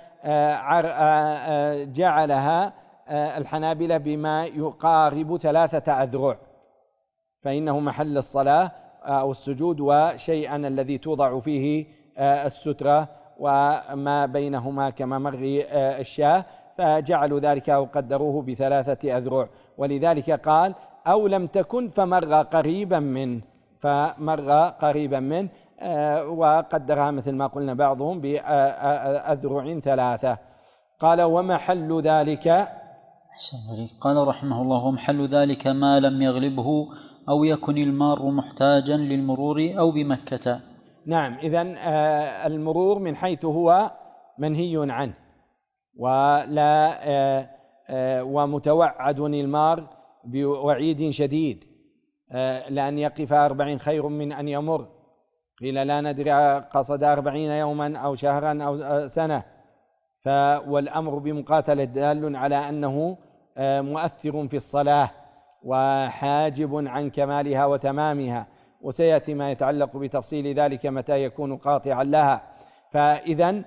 جعلها الحنابلة بما يقارب 3 أذرع، فإنه محل الصلاة أو السجود وشيئا الذي توضع فيه السترة وما بينهما كما مر الشاة، فجعلوا ذلك أو قدروه ب3 أذرع. ولذلك قال: أو لم تكن فمر قريبا منه، فمر قريبا منه، وقدرها مثل ما قلنا بعضهم بأذرع 3. قال ومحل ذلك. قال رحمه الله ومحل ذلك ما لم يغلبه أو يكن المار محتاجا للمرور أو بمكة. نعم، إذن المرور من حيث هو منهي عنه ولا ومتوعد المار بوعيد شديد، لأن يقف 40 خير من أن يمر. قيل لا ندري قصد 40 يوما أو شهرا أو سنة، والأمر بمقاتلة دال على أنه مؤثر في الصلاة وحاجب عن كمالها وتمامها، وسيأتي ما يتعلق بتفصيل ذلك متى يكون قاطعا لها. فإذن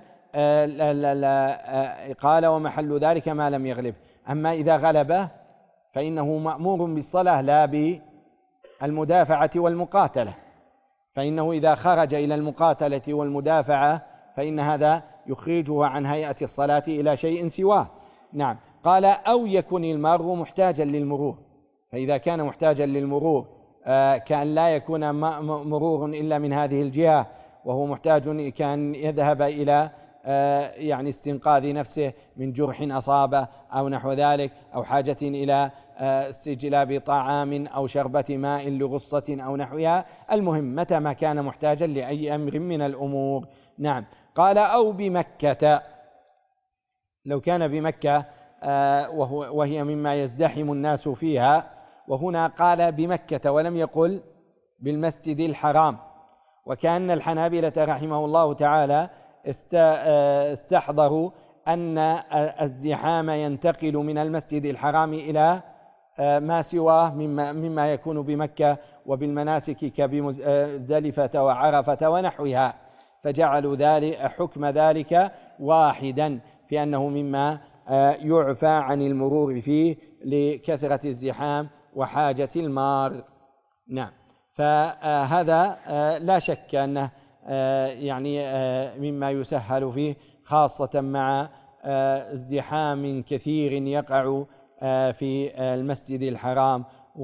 قال ومحل ذلك ما لم يغلب. أما إذا غلبه فإنه مأمور بالصلاة لا بالمدافعة والمقاتلة، فإنه إذا خرج إلى المقاتلة والمدافعة فإن هذا يخرجه عن هيئة الصلاة إلى شيء سواه. نعم. قال أو يكون المار محتاجا للمرور، فإذا كان محتاجا للمرور كأن لا يكون مرور إلا من هذه الجهة، وهو محتاج كأن يذهب إلى يعني استنقاذ نفسه من جرح أصابه أو نحو ذلك، أو حاجة إلى استجلاب طعام أو شربة ماء لغصة أو نحوها. المهم متى ما كان محتاجا لأي أمر من الأمور. نعم. قال أو بمكة، لو كان بمكة وهي مما يزدحم الناس فيها، وهنا قال بمكة ولم يقل بالمسجد الحرام، وكأن الحنابلة رحمه الله تعالى استحضروا أن الزحام ينتقل من المسجد الحرام إلى ما سواه مما يكون بمكة وبالمناسك كبمزدلفة وعرفة ونحوها، فجعلوا ذلك حكم ذلك واحدا في أنه مما يعفى عن المرور فيه لكثرة الزحام وحاجة المار. نعم. فهذا لا شك أنه يعني مما يسهل فيه، خاصة مع ازدحام كثير يقع في المسجد الحرام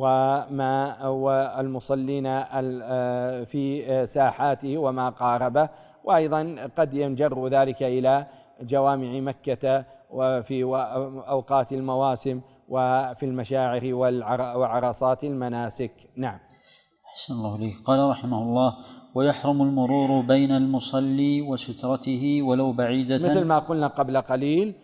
والمصلين في ساحاته وما قاربه، وأيضا قد ينجر ذلك إلى جوامع مكة وفي أوقات المواسم وفي المشاعر وعرصات المناسك. نعم. أحسن الله إليك. قال رحمه الله ويحرم المرور بين المصلي وسترته ولو بعيدة، مثل ما قلنا قبل قليل،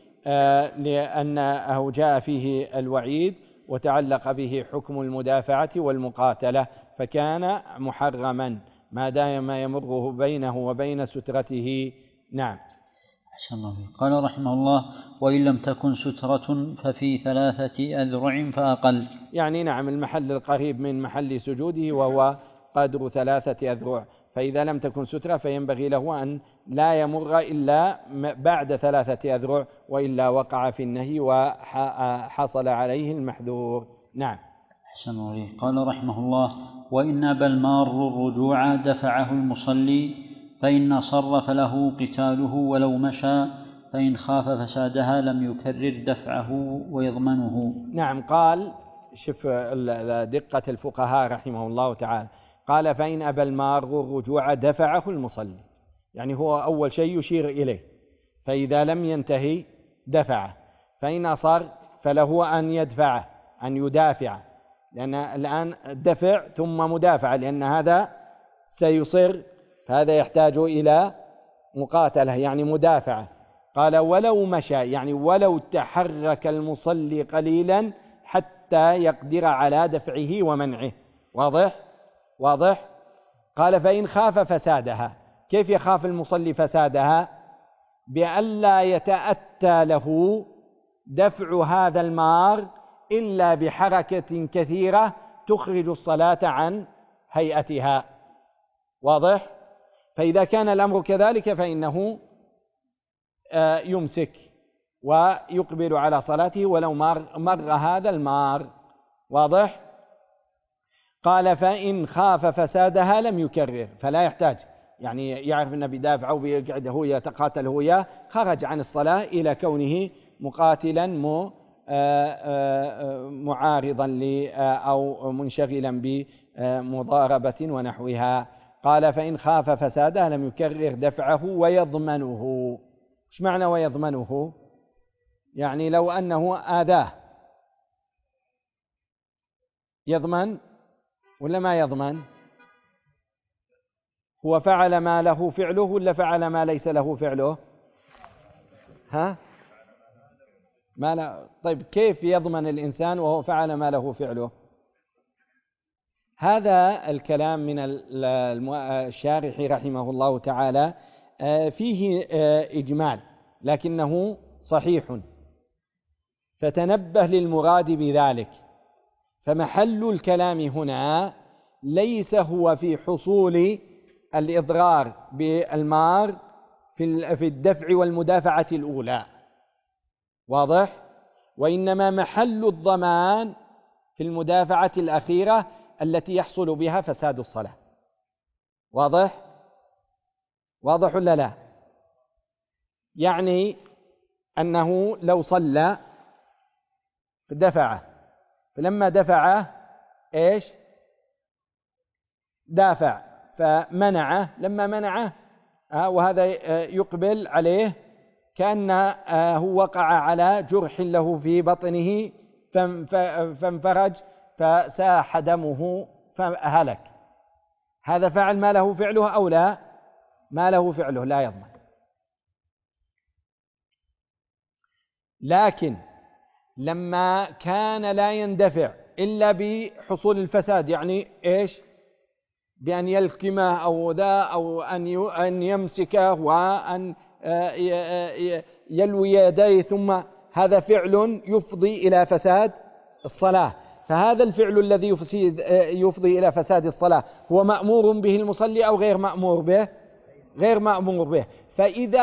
لأنه جاء فيه الوعيد وتعلق به حكم المدافعة والمقاتلة، فكان محرما ما دام يمره بينه وبين سترته. نعم. أحسن الله إليك. قال رحمه الله وإن لم تكن سترة ففي 3 أذرع فأقل. يعني نعم، المحل القريب من محل سجوده وهو قدر 3 أذرع، فإذا لم تكن سترة فينبغي له أن لا يمر إلا بعد 3 أذرع، وإلا وقع في النهي وحصل عليه المحذور. نعم. أحسن الله إليك. قال رحمه الله وإن أبى المار الرجوع دفعه المصلي، فإن صر فله قتاله ولو مشى، فإن خاف فسادها لم يكرر دفعه ويضمنه. نعم. قال شوف دقة الفقهاء رحمه الله تعالى، قال فإن أبى المار الرجوع دفعه المصلي، يعني هو أول شيء يشير إليه، فإذا لم ينتهي دفعه، فإن أصر فله أن يدفعه، أن يدافع، لأن الآن دفع ثم مدافع، لأن هذا سيصر، فهذا يحتاج إلى مقاتلة يعني مدافعة. قال ولو مشى، يعني ولو تحرك المصلي قليلا حتى يقدر على دفعه ومنعه. واضح. قال فإن خاف فسادها. كيف يخاف المصلي فسادها؟ بألا يتأتى له دفع هذا المار إلا بحركة كثيرة تخرج الصلاة عن هيئتها. واضح. فإذا كان الأمر كذلك فإنه يمسك ويقبل على صلاته ولو مر هذا المار. واضح. قال فإن خاف فسادها لم يكرر، فلا يحتاج، يعني يعرف أنه بيدافع ويقعد هو يتقاتل هو، خرج عن الصلاة إلى كونه مقاتلا معارضا أو منشغلا بمضاربة ونحوها. قال فإن خاف فسادها لم يكرر دفعه ويضمنه. ايش معنى ويضمنه؟ يعني لو أنه آذاه يضمن ولا ما يضمن؟ هو فعل ما له فعله ولا فعل ما ليس له فعله؟ ها؟ ما لا. طيب كيف يضمن الإنسان وهو فعل ما له فعله؟ هذا الكلام من الشارح رحمه الله تعالى فيه إجمال لكنه صحيح، فتنبه للمراد بذلك. فمحل الكلام هنا ليس هو في حصول الإضرار بالمار في الدفع والمدافعة الأولى، واضح؟ وإنما محل الضمان في المدافعة الأخيرة التي يحصل بها فساد الصلاة. واضح؟ واضح ولا لا؟ يعني أنه لو صلى دفعه، فلما دفعه إيش؟ دافع فمنعه، لما منعه وهذا يقبل عليه كأنه وقع على جرح له في بطنه فانفرج فساح دمه فهلك. هذا فعل ما له فعله أو لا؟ ما له فعله لا يضمن. لكن لما كان لا يندفع إلا بحصول الفساد، يعني إيش؟ بأن يلكمه أو ذا أو أن يمسكه وأن يلوي يديه، ثم هذا فعل يفضي إلى فساد الصلاة. فهذا الفعل الذي يفضي إلى فساد الصلاة هو مأمور به المصلي أو غير مأمور به؟ غير مأمور به. فإذا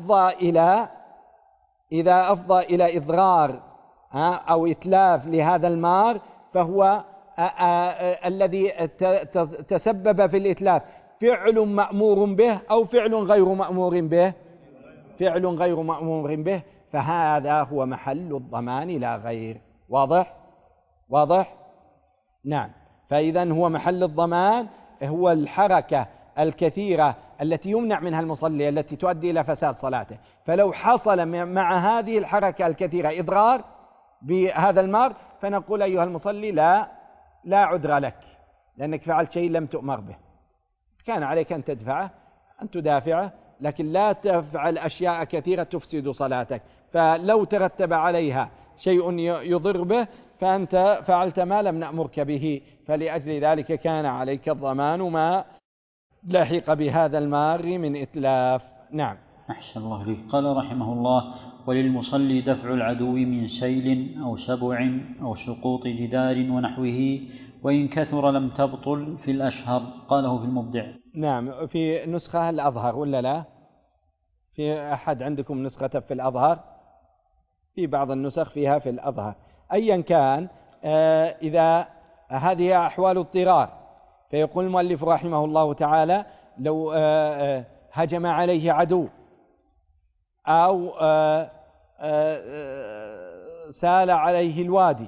أفضى إلى إضرار أو إتلاف لهذا المار، فهو الذي تسبب في الإتلاف فعل مأمور به أو فعل غير مأمور به؟ فعل غير مأمور به، فهذا هو محل الضمان لا غير. واضح؟ واضح؟ نعم. فإذا هو محل الضمان هو الحركة الكثيرة التي يمنع منها المصلي التي تؤدي إلى فساد صلاته. فلو حصل مع هذه الحركة الكثيرة إضرار بهذا المار، فنقول أيها المصلي لا عذر لك، لأنك فعلت شيء لم تؤمر به. كان عليك أن تدفعه، أن تدافعه، لكن لا تفعل أشياء كثيرة تفسد صلاتك. فلو ترتب عليها شيء يضر به فأنت فعلت ما لم نأمرك به، فلأجل ذلك كان عليك الضمان ما لحق بهذا المار من إتلاف. نعم. أحسن الله إليك. قال رحمه الله: وللمصلي دفع العدو من سيل أو سبع أو سقوط جدار ونحوه، وإن كثر لم تبطل في الأشهر. قاله في المبدع. نعم. في نسخة الأظهر ولا لا؟ في أحد عندكم نسخة في الأظهر؟ في بعض النسخ فيها في الأظهر. أيا كان، إذا هذه أحوال اضطرار، فيقول المؤلف رحمه الله تعالى: لو هجم عليه عدو أو سال عليه الوادي،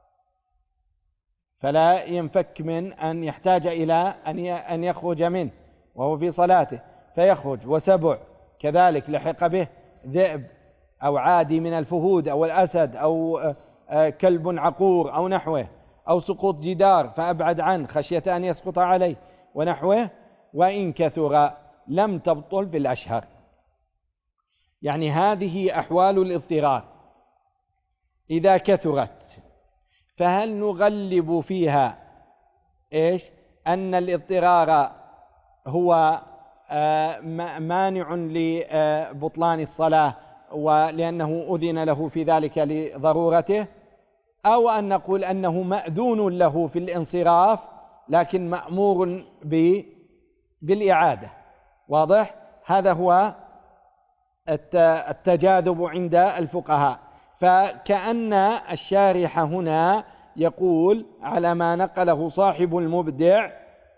فلا ينفك من أن يحتاج إلى أن يخرج منه وهو في صلاته فيخرج، وسبع كذلك لحق به ذئب أو عادي من الفهود أو الأسد أو كلب عقور أو نحوه، أو سقوط جدار فأبعد عنه خشية أن يسقط عليه ونحوه، وإن كثر لم تبطل بالأشهر. يعني هذه أحوال الاضطرار إذا كثرت، فهل نغلب فيها إيش؟ أن الاضطرار هو مانع لبطلان الصلاة ولأنه أذن له في ذلك لضرورته، أو أن نقول أنه مأذون له في الانصراف لكن مأمور بالإعادة. واضح؟ هذا هو التجاذب عند الفقهاء. فكأن الشارح هنا يقول على ما نقله صاحب المبدع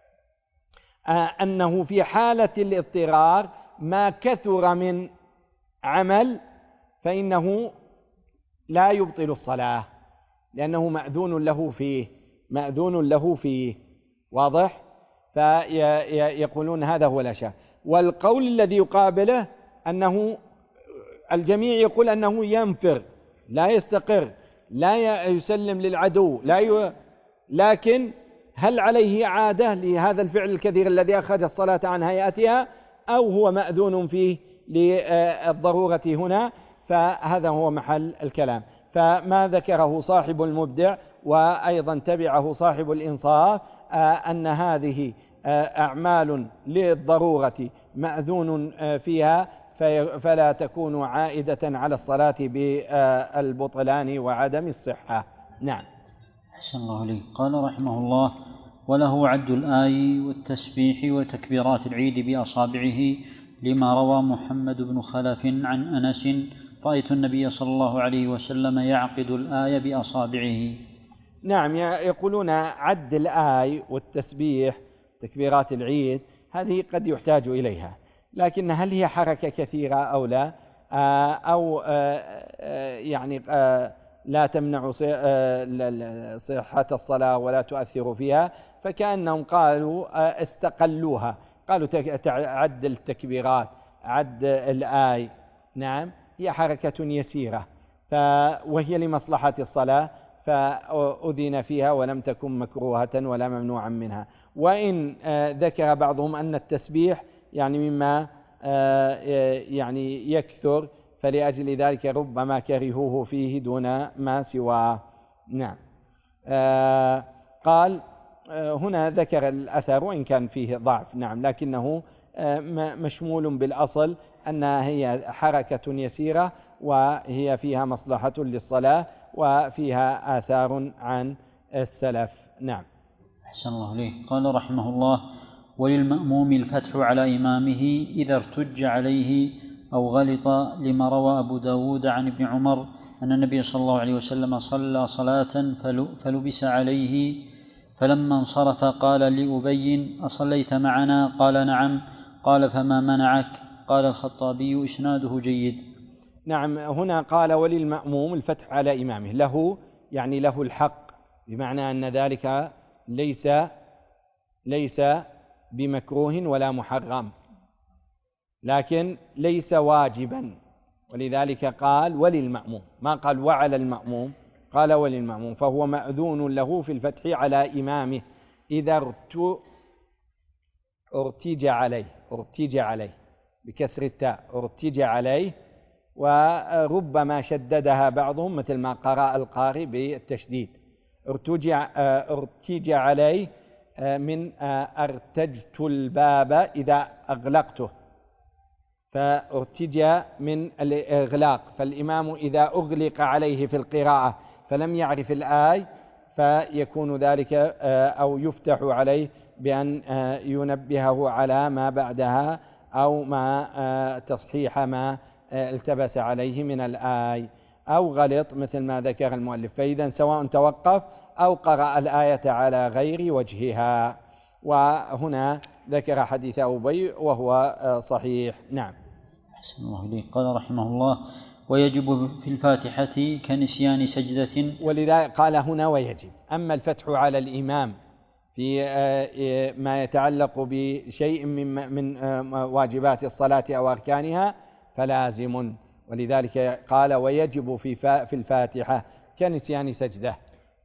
أنه في حالة الاضطرار ما كثر من عمل فإنه لا يبطل الصلاة لأنه مأذون له فيه. واضح؟ فيقولون هذا هو الأشهر. والقول الذي يقابله أنه الجميع يقول أنه ينفر لا يستقر، لا يسلم للعدو، لكن هل عليه إعادة لهذا الفعل الكثير الذي أخرج الصلاة عن هيئتها، أو هو مأذون فيه للضرورة هنا؟ فهذا هو محل الكلام. فما ذكره صاحب المبدع وأيضا تبعه صاحب الإنصاف أن هذه أعمال للضرورة مأذون فيها، فلا تكون عائدة على الصلاة بالبطلان وعدم الصحة. نعم. أحسن الله عليك. قال رحمه الله: وله عد الآي والتسبيح وتكبيرات العيد بأصابعه، لما روى محمد بن خلف عن أنس: رأيت النبي صلى الله عليه وسلم يعقد الآية بأصابعه. نعم، يقولون عد الآي والتسبيح تكبيرات العيد هذه قد يحتاج إليها، لكن هل هي حركة كثيرة أو لا، أو يعني لا تمنع صحة الصلاة ولا تؤثر فيها؟ فكأنهم قالوا استقلوها، قالوا عد التكبيرات، عد الآي. نعم، هي حركة يسيرة وهي لمصلحة الصلاة، فأذن فيها ولم تكن مكروهة ولا ممنوعا منها. وإن ذكر بعضهم أن التسبيح يعني مما يعني يكثر، فلأجل ذلك ربما كرهوه فيه دون ما سواه. نعم. قال هنا ذكر الأثر وإن كان فيه ضعف، نعم، لكنه مشمول بالأصل أنها هي حركة يسيرة وهي فيها مصلحة للصلاة وفيها آثار عن السلف. نعم. أحسن الله عليه. قال رحمه الله: وللمأموم الفتح على إمامه إذا ارتج عليه أو غلط، لما روى أبو داود عن ابن عمر أن النبي صلى الله عليه وسلم صلى صلاة فلبس عليه، فلما انصرف قال لأبي: أصليت معنا؟ قال: نعم. قال: فما منعك؟ قال الخطابي: إسناده جيد. نعم، هنا قال وللمأموم الفتح على إمامه، له يعني له الحق، بمعنى أن ذلك ليس بمكروه ولا محرم، لكن ليس واجبا، ولذلك قال وللمأموم، ما قال وعلى المأموم، قال وللمأموم، فهو مأذون له في الفتح على إمامه إذا ارتج عليه بكسر التاء، ارتج عليه، وربما شددها بعضهم مثل ما قرأ القارئ بالتشديد، ارتج عليه من ارتجت الباب إذا أغلقته، فارتجى من الإغلاق، فالإمام إذا أغلق عليه في القراءة فلم يعرف الآية فيكون ذلك أو يفتح عليه بأن ينبهه على ما بعدها أو ما تصحيح ما التبس عليه من الآية، أو غلط مثل ما ذكر المؤلف، فإذا سواء توقف أو قرأ الآية على غير وجهها. وهنا ذكر حديث أبي وهو صحيح. نعم. أحسن الله إليك. قال رحمه الله: ويجب في الفاتحة كنسيان سجدة. ولذلك قال هنا ويجب. أما الفتح على الإمام في ما يتعلق بشيء من واجبات الصلاة أو أركانها فلازم، ولذلك قال ويجب في الفاتحة كنسيان سجدة.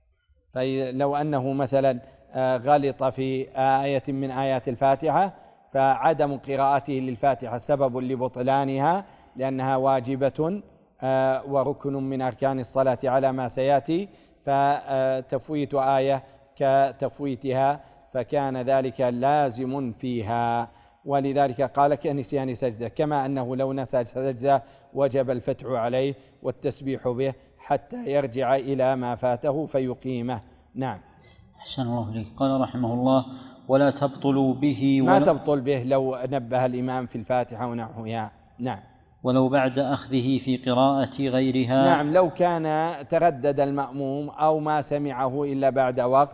فلو أنه مثلا غلط في آية من آيات الفاتحة فعدم قراءته للفاتحة سبب لبطلانها لأنها واجبة وركن من أركان الصلاة على ما سيأتي، فتفويت آية كتفويتها فكان ذلك لازم فيها، ولذلك قال كنسيان سجدة، كما أنه لو نسى سجدة وجب الفتح عليه والتسبيح به حتى يرجع إلى ما فاته فيقيمه. نعم. أحسن الله إليك. قال رحمه الله: ولا تبطل به ما تبطل به لو نبه الإمام في الفاتحة ونحوها. نعم. ولو بعد أخذه في قراءة غيرها. نعم، لو كان تردد المأموم أو ما سمعه إلا بعد وقت،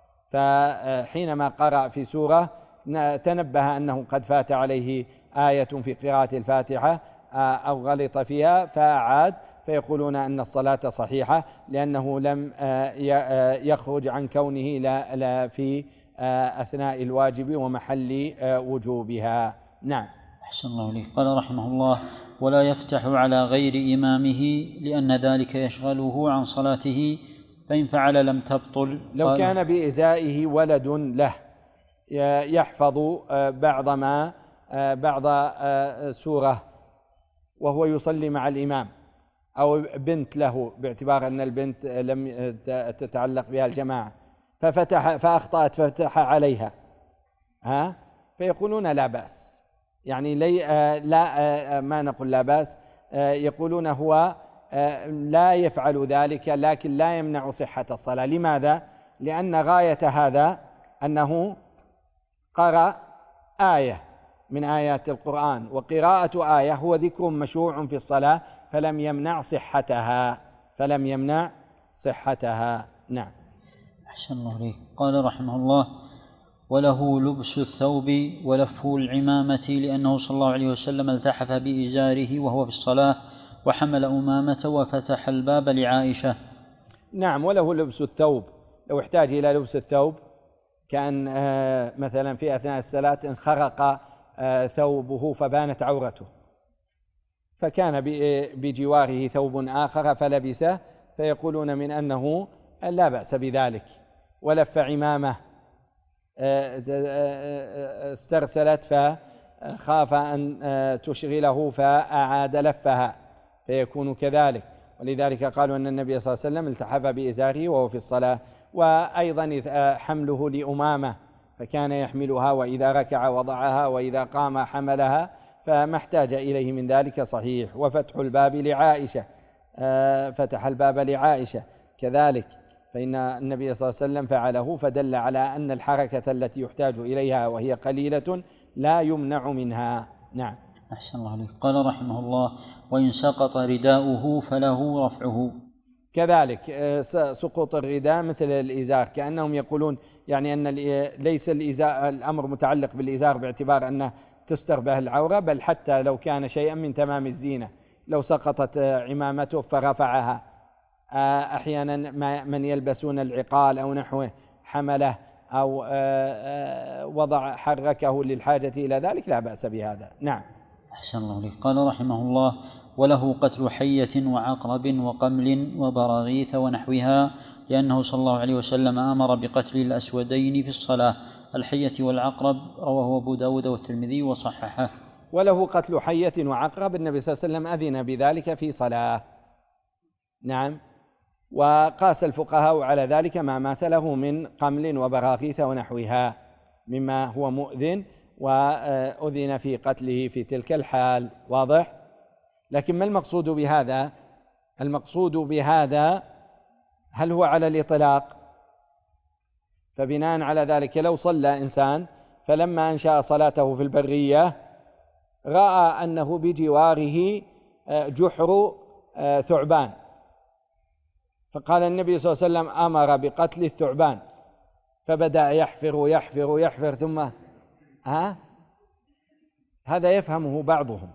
فحينما قرأ في سورة تنبه أنه قد فات عليه آية في قراءة الفاتحة أو غلط فيها فأعاد، فيقولون أن الصلاة صحيحة لأنه لم يخرج عن كونه لا في أثناء الواجب ومحل وجوبها. نعم. أحسن الله إليك. قال رحمه الله: ولا يفتح على غير إمامه لأن ذلك يشغله عن صلاته، فإن فعل لم تبطل. لو كان بإزائه ولد له يحفظ بعض سورة وهو يصلي مع الإمام، أو بنت له باعتبار أن البنت لم تتعلق بها الجماعة فأخطأت ففتح عليها، فيقولون لا بأس، يعني لا ما نقول لا بأس، يقولون هو لا يفعل ذلك لكن لا يمنع صحة الصلاة. لماذا؟ لأن غاية هذا أنه قرأ آية من آيات القرآن، وقراءة آية هو ذكر مشروع في الصلاة فلم يمنع صحتها. نعم. أحسن الله عليك. قال رحمه الله: وله لبس الثوب ولفه العمامة، لأنه صلى الله عليه وسلم التحف بإزاره وهو في الصلاة وحمل أمامة وفتح الباب لعائشة. نعم، وله لبس الثوب، لو احتاج إلى لبس الثوب كان مثلا في أثناء الصلاة انخرق ثوبه فبانت عورته، فكان بجواره ثوب آخر فلبسه، فيقولون من أنه لا بأس بذلك. ولف عمامة استرسلت فخاف أن تشغله فأعاد لفها فيكون كذلك، ولذلك قالوا أن النبي صلى الله عليه وسلم التحف بإزاره وهو في الصلاة. وأيضا حمله لأمامة، فكان يحملها وإذا ركع وضعها وإذا قام حملها، فما احتاج إليه من ذلك صحيح. وفتح الباب لعائشة، فتح الباب لعائشة كذلك، فإن النبي صلى الله عليه وسلم فعله، فدل على أن الحركة التي يحتاج إليها وهي قليلة لا يمنع منها. نعم. أحسن الله عليك. قال رحمه الله: وإن سقط رداؤه فله رفعه. كذلك سقوط الرداء مثل الإزار، كأنهم يقولون يعني أن ليس الأمر متعلق بالإزار باعتبار أنه تستر به العورة، بل حتى لو كان شيئا من تمام الزينة، لو سقطت عمامته فرفعها، أحيانا من يلبسون العقال أو نحوه حمله أو حركه للحاجة إلى ذلك لا بأس بهذا. نعم. أحسن الله عليك. قال رحمه الله: وله قتل حية وعقرب وقمل وبراغيث ونحوها، لأنه صلى الله عليه وسلم أمر بقتل الأسودين في الصلاة، الحية والعقرب، رواه أبو داود والترمذي وصححه. وله قتل حية وعقرب، النبي صلى الله عليه وسلم أذن بذلك في صلاة. نعم. وقاس الفقهاء على ذلك ما مثله من قمل وبراغيث ونحوها مما هو مؤذن، وأذن في قتله في تلك الحال. واضح؟ لكن ما المقصود بهذا؟ المقصود بهذا هل هو على الإطلاق؟ فبناء على ذلك لو صلى إنسان فلما أنشأ صلاته في البرية رأى أنه بجواره جحر ثعبان، فقال النبي صلى الله عليه وسلم أمر بقتل الثعبان، فبدأ يحفر ثم هذا يفهمه بعضهم،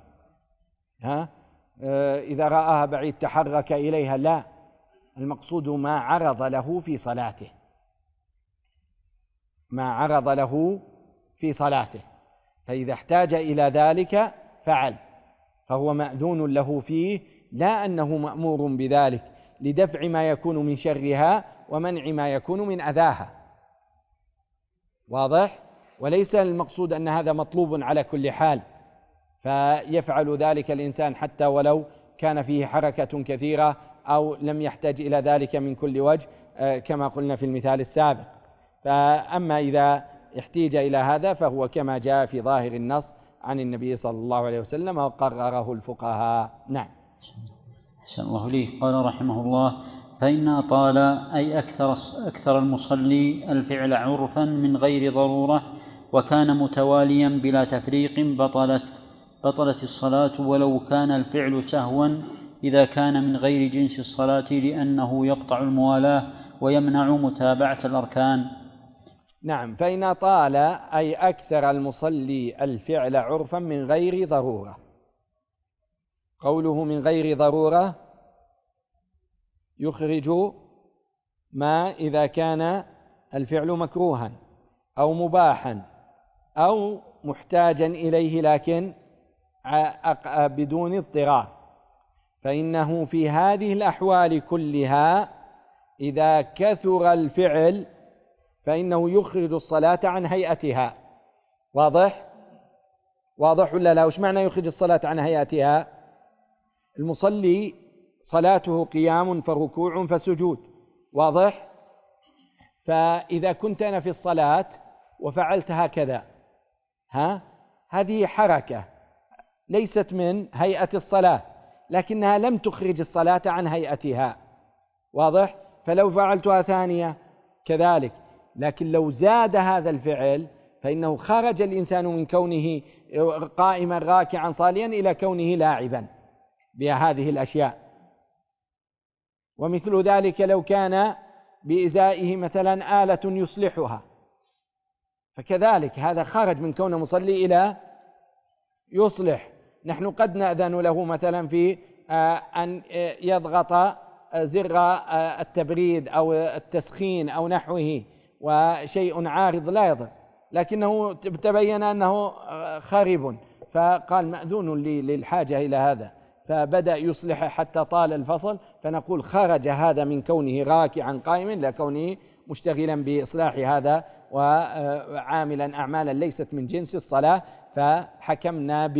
إذا رآها بعيد تحرك إليها، لا، المقصود ما عرض له في صلاته، ما عرض له في صلاته، فإذا احتاج إلى ذلك فعل، فهو مأذون له فيه، لا أنه مأمور بذلك لدفع ما يكون من شرها ومنع ما يكون من أذاها. واضح؟ وليس المقصود أن هذا مطلوب على كل حال، فيفعل ذلك الإنسان حتى ولو كان فيه حركة كثيرة أو لم يحتاج إلى ذلك من كل وجه كما قلنا في المثال السابق. فأما إذا احتيج إلى هذا فهو كما جاء في ظاهر النص عن النبي صلى الله عليه وسلم وقرره الفقهاء. نعم. أحسن الله لي. قال رحمه الله: فإن أطال أي أكثر المصلي الفعل عرفا من غير ضرورة وكان متواليا بلا تفريق بطلت الصلاة، ولو كان الفعل سهوا إذا كان من غير جنس الصلاة، لأنه يقطع الموالاة ويمنع متابعة الأركان. نعم. فإن أطال أي أكثر المصلي الفعل عرفا من غير ضرورة. قوله من غير ضرورة يخرج ما إذا كان الفعل بدون اضطرار، فإنه في هذه الأحوال كلها إذا كثر الفعل فإنه يخرج الصلاة عن هيئتها. واضح ولا لا؟ وش معنى يخرج الصلاة عن هيئتها؟ المصلي صلاته قيام فركوع فسجود، واضح؟ فإذا كنت أنا في الصلاة وفعلت هكذا، هذه حركة ليست من هيئة الصلاة، لكنها لم تخرج الصلاة عن هيئتها، واضح؟ فلو فعلتها ثانية كذلك، لكن لو زاد هذا الفعل فإنه خرج الإنسان من كونه قائما راكعا صاليا إلى كونه لاعبا بهذه الأشياء. ومثل ذلك لو كان بإزائه مثلا آلة يصلحها، فكذلك هذا خرج من كونه مصلي إلى يصلح. نحن قد نأذن له مثلا في أن يضغط زر التبريد أو التسخين أو نحوه وشيء عارض لا يضر، لكنه تبين أنه خرب، فقال مأذون لي للحاجة إلى هذا، فبدأ يصلح حتى طال الفصل، فنقول خرج هذا من كونه راكعا قائما إلى كونه مشتغلا بإصلاح هذا وعاملا أعمالا ليست من جنس الصلاة، فحكمنا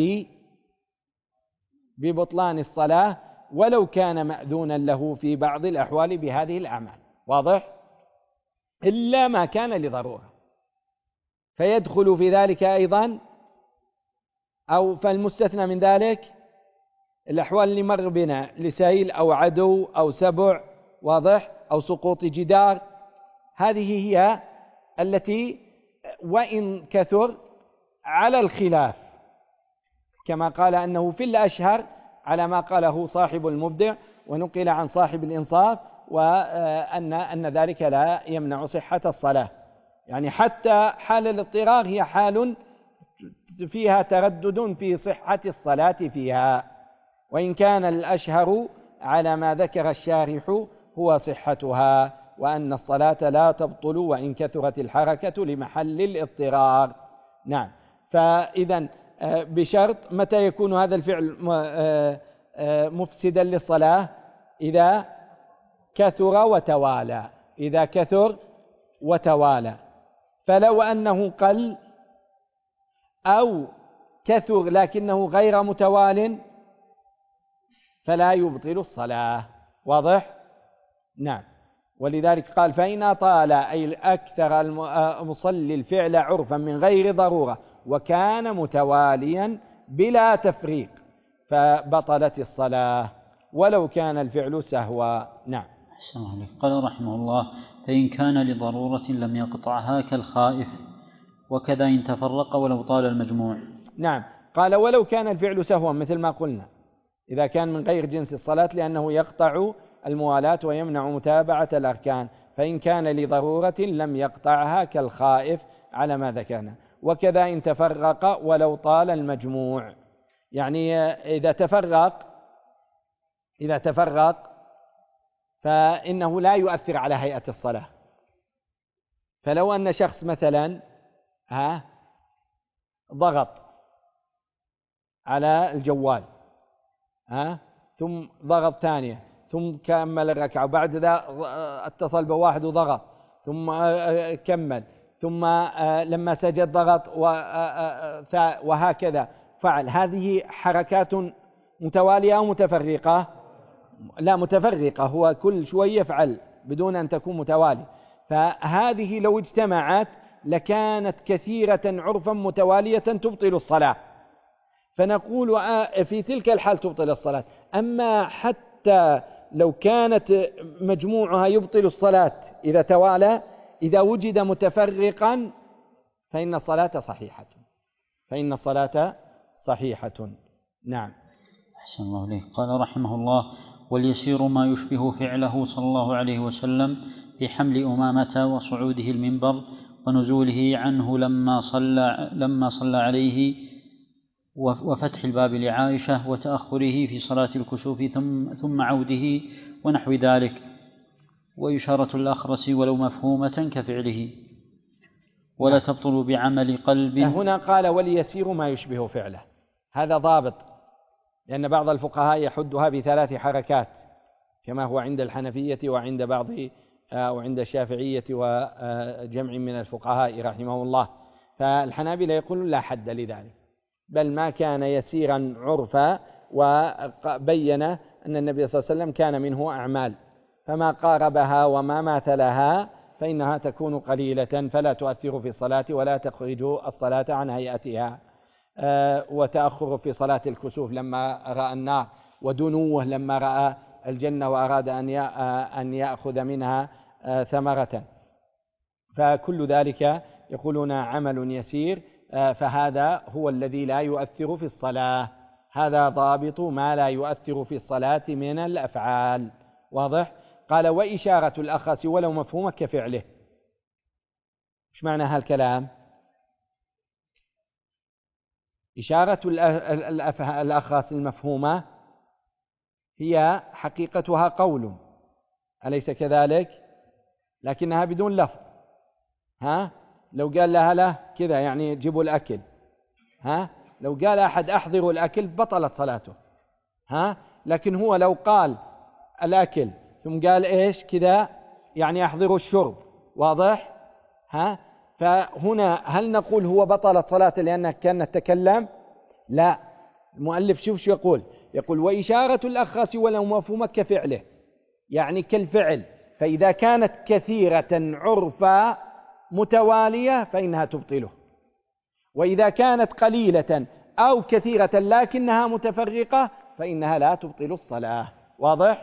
ببطلان الصلاة ولو كان مأذونا له في بعض الأحوال بهذه الأعمال. واضح؟ إلا ما كان لضرورة، فيدخل في ذلك أيضا أو فالمستثنى من ذلك الأحوال اللي مر بنا لسيل أو عدو أو سبع، واضح؟ أو سقوط جدار، هذه هي التي وإن كثر على الخلاف، كما قال أنه في الأشهر على ما قاله صاحب المبدع ونقل عن صاحب الإنصاف، وأن ذلك لا يمنع صحة الصلاة. يعني حتى حال الاضطرار هي حال فيها تردد في صحة الصلاة فيها، وإن كان الأشهر على ما ذكر الشارح هو صحتها، وأن الصلاة لا تبطل وإن كثرت الحركة لمحل الاضطرار. نعم. فإذا بشرط متى يكون هذا الفعل مفسدا للصلاة؟ إذا كثر وتوالى، إذا كثر وتوالى. فلو أنه قل أو كثر لكنه غير متوال فلا يبطل الصلاة. واضح؟ نعم. ولذلك قال فإن أطال أي أكثر المصلي الفعل عرفا من غير ضرورة وكان متواليا بلا تفريق فبطلت الصلاة ولو كان الفعل سهوا. نعم. أحسن الله عليك. قال رحمه الله فإن كان لضرورة لم يقطعها كالخائف، وكذا إن تفرق ولو طال المجموع. نعم. قال ولو كان الفعل سهوا مثل ما قلنا، إذا كان من غير جنس الصلاة لأنه يقطع الموالاة ويمنع متابعة الأركان، فإن كان لضرورة لم يقطعها كالخائف على ما ذكرنا. وكذا إن تفرق ولو طال المجموع، يعني إذا تفرق فإنه لا يؤثر على هيئة الصلاة. فلو أن شخص مثلا ضغط على الجوال ثم ضغط ثانية ثم كمل الركعة، وبعد ذا اتصل بواحد وضغط ثم كمل، ثم لما سجد ضغط وهكذا فعل. هذه حركات متوالية أو متفرقة؟ لا، متفرقة، هو كل شوية يفعل بدون أن تكون متوالي. فهذه لو اجتمعت لكانت كثيرة عرفا متوالية تبطل الصلاة، فنقول في تلك الحال تبطل الصلاة. أما حتى لو كانت مجموعها يبطل الصلاة إذا توالى، إذا وجد متفرقا فإن الصلاة صحيحة. نعم. أحسن الله عليك. قال رحمه الله واليسير ما يشبه فعله صلى الله عليه وسلم في حمل أمامة وصعوده المنبر ونزوله عنه لما صلى عليه وفتح الباب لعائشة وتأخره في صلاة الكسوف ثم عوده ونحو ذلك، وإشارة الأخرس ولو مفهومة كفعله ولا تبطل بعمل قلب. هنا قال واليسير ما يشبه فعله، هذا ضابط، لأن بعض الفقهاء يحدها ب3 حركات كما هو عند الحنفية وعند بعض وعند الشافعية وجمع من الفقهاء رحمه الله. فالحنابلة يقولون لا حد لذلك، بل ما كان يسيرا عرفا، وبين أن النبي صلى الله عليه وسلم كان منه أعمال، فما قاربها وما ماثلها فإنها تكون قليلة فلا تؤثر في الصلاة ولا تخرج الصلاة عن هيئتها. وتأخر في صلاة الكسوف لما رأى النار، ودنوه لما رأى الجنة وأراد أن يأخذ منها ثمرة، فكل ذلك يقولون عمل يسير، فهذا هو الذي لا يؤثر في الصلاة. هذا ضابط ما لا يؤثر في الصلاة من الأفعال. واضح؟ قال وإشارة الأخص ولو مفهومة كفعله. إيش معنى هالكلام؟ إشارة الأخص المفهومة هي حقيقتها قول، أليس كذلك؟ لكنها بدون لفظ. لو قال لها له كذا يعني جيبوا الأكل، لو قال أحد أحضروا الأكل بطلت صلاته. لكن هو لو قال الأكل ثم قال إيش كذا يعني أحضروا الشرب. واضح؟ فهنا هل نقول هو بطلت صلاته لأنه كان يتكلم؟ لا، المؤلف شوف شو يقول وإشارة الأخص ولو مفهومة كفعله، يعني كالفعل، فإذا كانت كثيرة عرفا متوالية فإنها تبطله، وإذا كانت قليلة أو كثيرة لكنها متفرقة فإنها لا تبطل الصلاة. واضح؟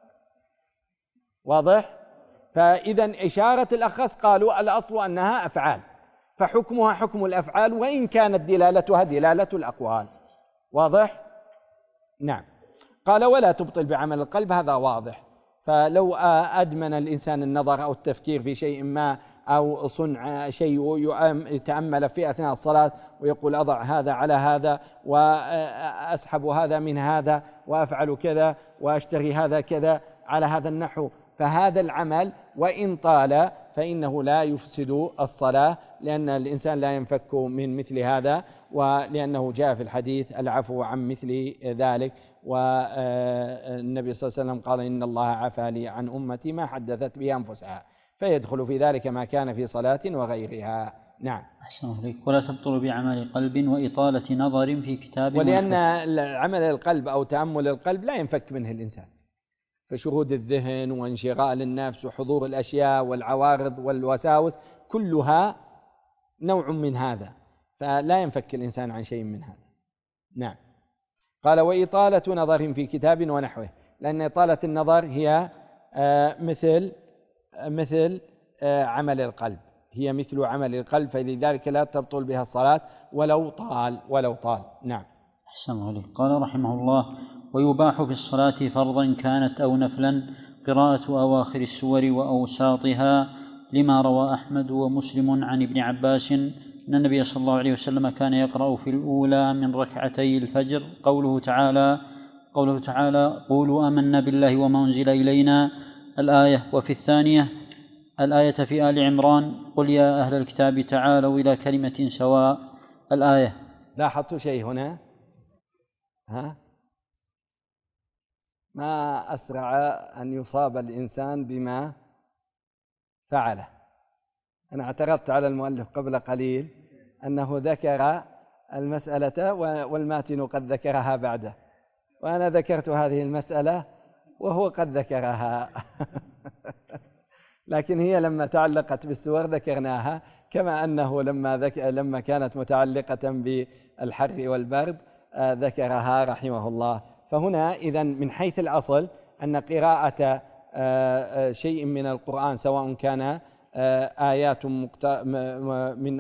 واضح؟ فإذا إشارة الأخص قالوا الأصل أنها أفعال، فحكمها حكم الأفعال وإن كانت دلالتها دلالة الأقوال. واضح؟ نعم. قال ولا تبطل بعمل القلب، هذا واضح. فلو أدمن الإنسان النظر أو التفكير في شيء ما أو صنع شيء يتأمل في أثناء الصلاة ويقول أضع هذا على هذا وأسحب هذا من هذا وأفعل كذا وأشتري هذا كذا على هذا النحو، فهذا العمل وإن طال فإنه لا يفسد الصلاة، لأن الإنسان لا ينفك من مثل هذا، ولأنه جاء في الحديث العفو عن مثل ذلك. والنبي صلى الله عليه وسلم قال إن الله عفى لي عن أمتي ما حدثت به أنفسها، فيدخل في ذلك ما كان في صلاة وغيرها. نعم. أحسن عليك. ولا تبطل بعمل قلب وإطالة نظر في كتاب، ولأن عمل القلب أو تأمل القلب لا ينفك منه الإنسان، فشهود الذهن وانشغال النفس وحضور الأشياء والعوارض والوساوس كلها نوع من هذا، فلا ينفك الإنسان عن شيء من هذا. نعم. قال وإطالة نظر في كتاب ونحوه، لأن إطالة النظر هي مثل عمل القلب، هي مثل عمل القلب، فلذلك لا تبطل بها الصلاة ولو طال. نعم. أحسن عليك. قال رحمه الله ويباح في الصلاة فرضا كانت أو نفلا قراءة أواخر السور وأوساطها، لما روى أحمد ومسلم عن ابن عباس أن النبي صلى الله عليه وسلم كان يقرأ في الأولى من ركعتي الفجر قوله تعالى قولوا آمنا بالله وما أنزل إلينا الآية، وفي الثانية الآية في آل عمران قل يا أهل الكتاب تعالوا إلى كلمة سواء الآية. لاحظت شيء هنا؟ ما أسرع أن يصاب الإنسان بما فعله. أنا اعترضت على المؤلف قبل قليل أنه ذكر المسألة والماتن قد ذكرها بعده، وأنا ذكرت هذه المسألة وهو قد ذكرها لكن هي لما تعلقت بالسور ذكرناها، كما أنه لما كانت متعلقة بالحر والبرد ذكرها رحمه الله. فهنا إذن من حيث الأصل أن قراءة شيء من القرآن سواء كان آيات من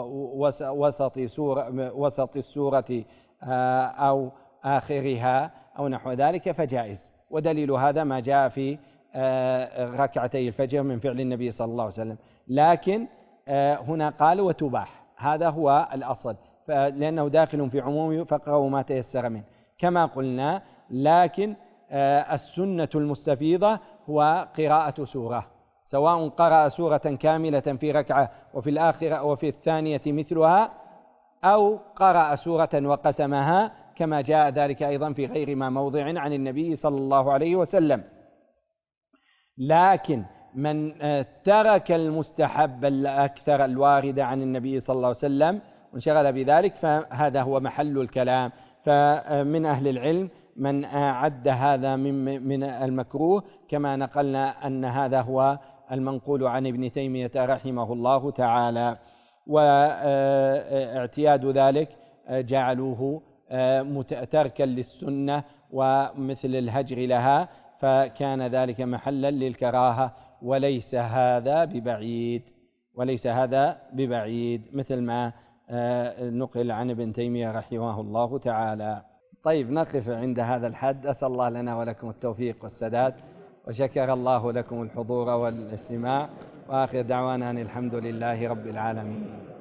وسط السورة أو آخرها أو نحو ذلك فجائز، ودليل هذا ما جاء في ركعتي الفجر من فعل النبي صلى الله عليه وسلم. لكن هنا قال وتباح، هذا هو الأصل، لأنه داخل في عموم فقرأوا ما تيسر منه كما قلنا. لكن السنة المستفيضة هو قراءة سورة، سواء قرأ سورة كاملة في ركعة وفي الآخرة وفي الثانية مثلها أو قرأ سورة وقسمها، كما جاء ذلك أيضا في غير ما موضع عن النبي صلى الله عليه وسلم. لكن من ترك المستحب الأكثر الوارد عن النبي صلى الله عليه وسلم وانشغل بذلك فهذا هو محل الكلام. فمن أهل العلم من عد هذا من المكروه، كما نقلنا أن هذا هو المنقول عن ابن تيمية رحمه الله تعالى. واعتياد ذلك جعلوه تركا للسنة ومثل الهجر لها، فكان ذلك محلا للكراهة، وليس هذا ببعيد مثل ما نقل عن ابن تيمية رحمه الله تعالى. طيب، نقف عند هذا الحد. أسأل الله لنا ولكم التوفيق والسداد، وشكر الله لكم الحضور والاستماع، وآخر دعوانا أن الحمد لله رب العالمين.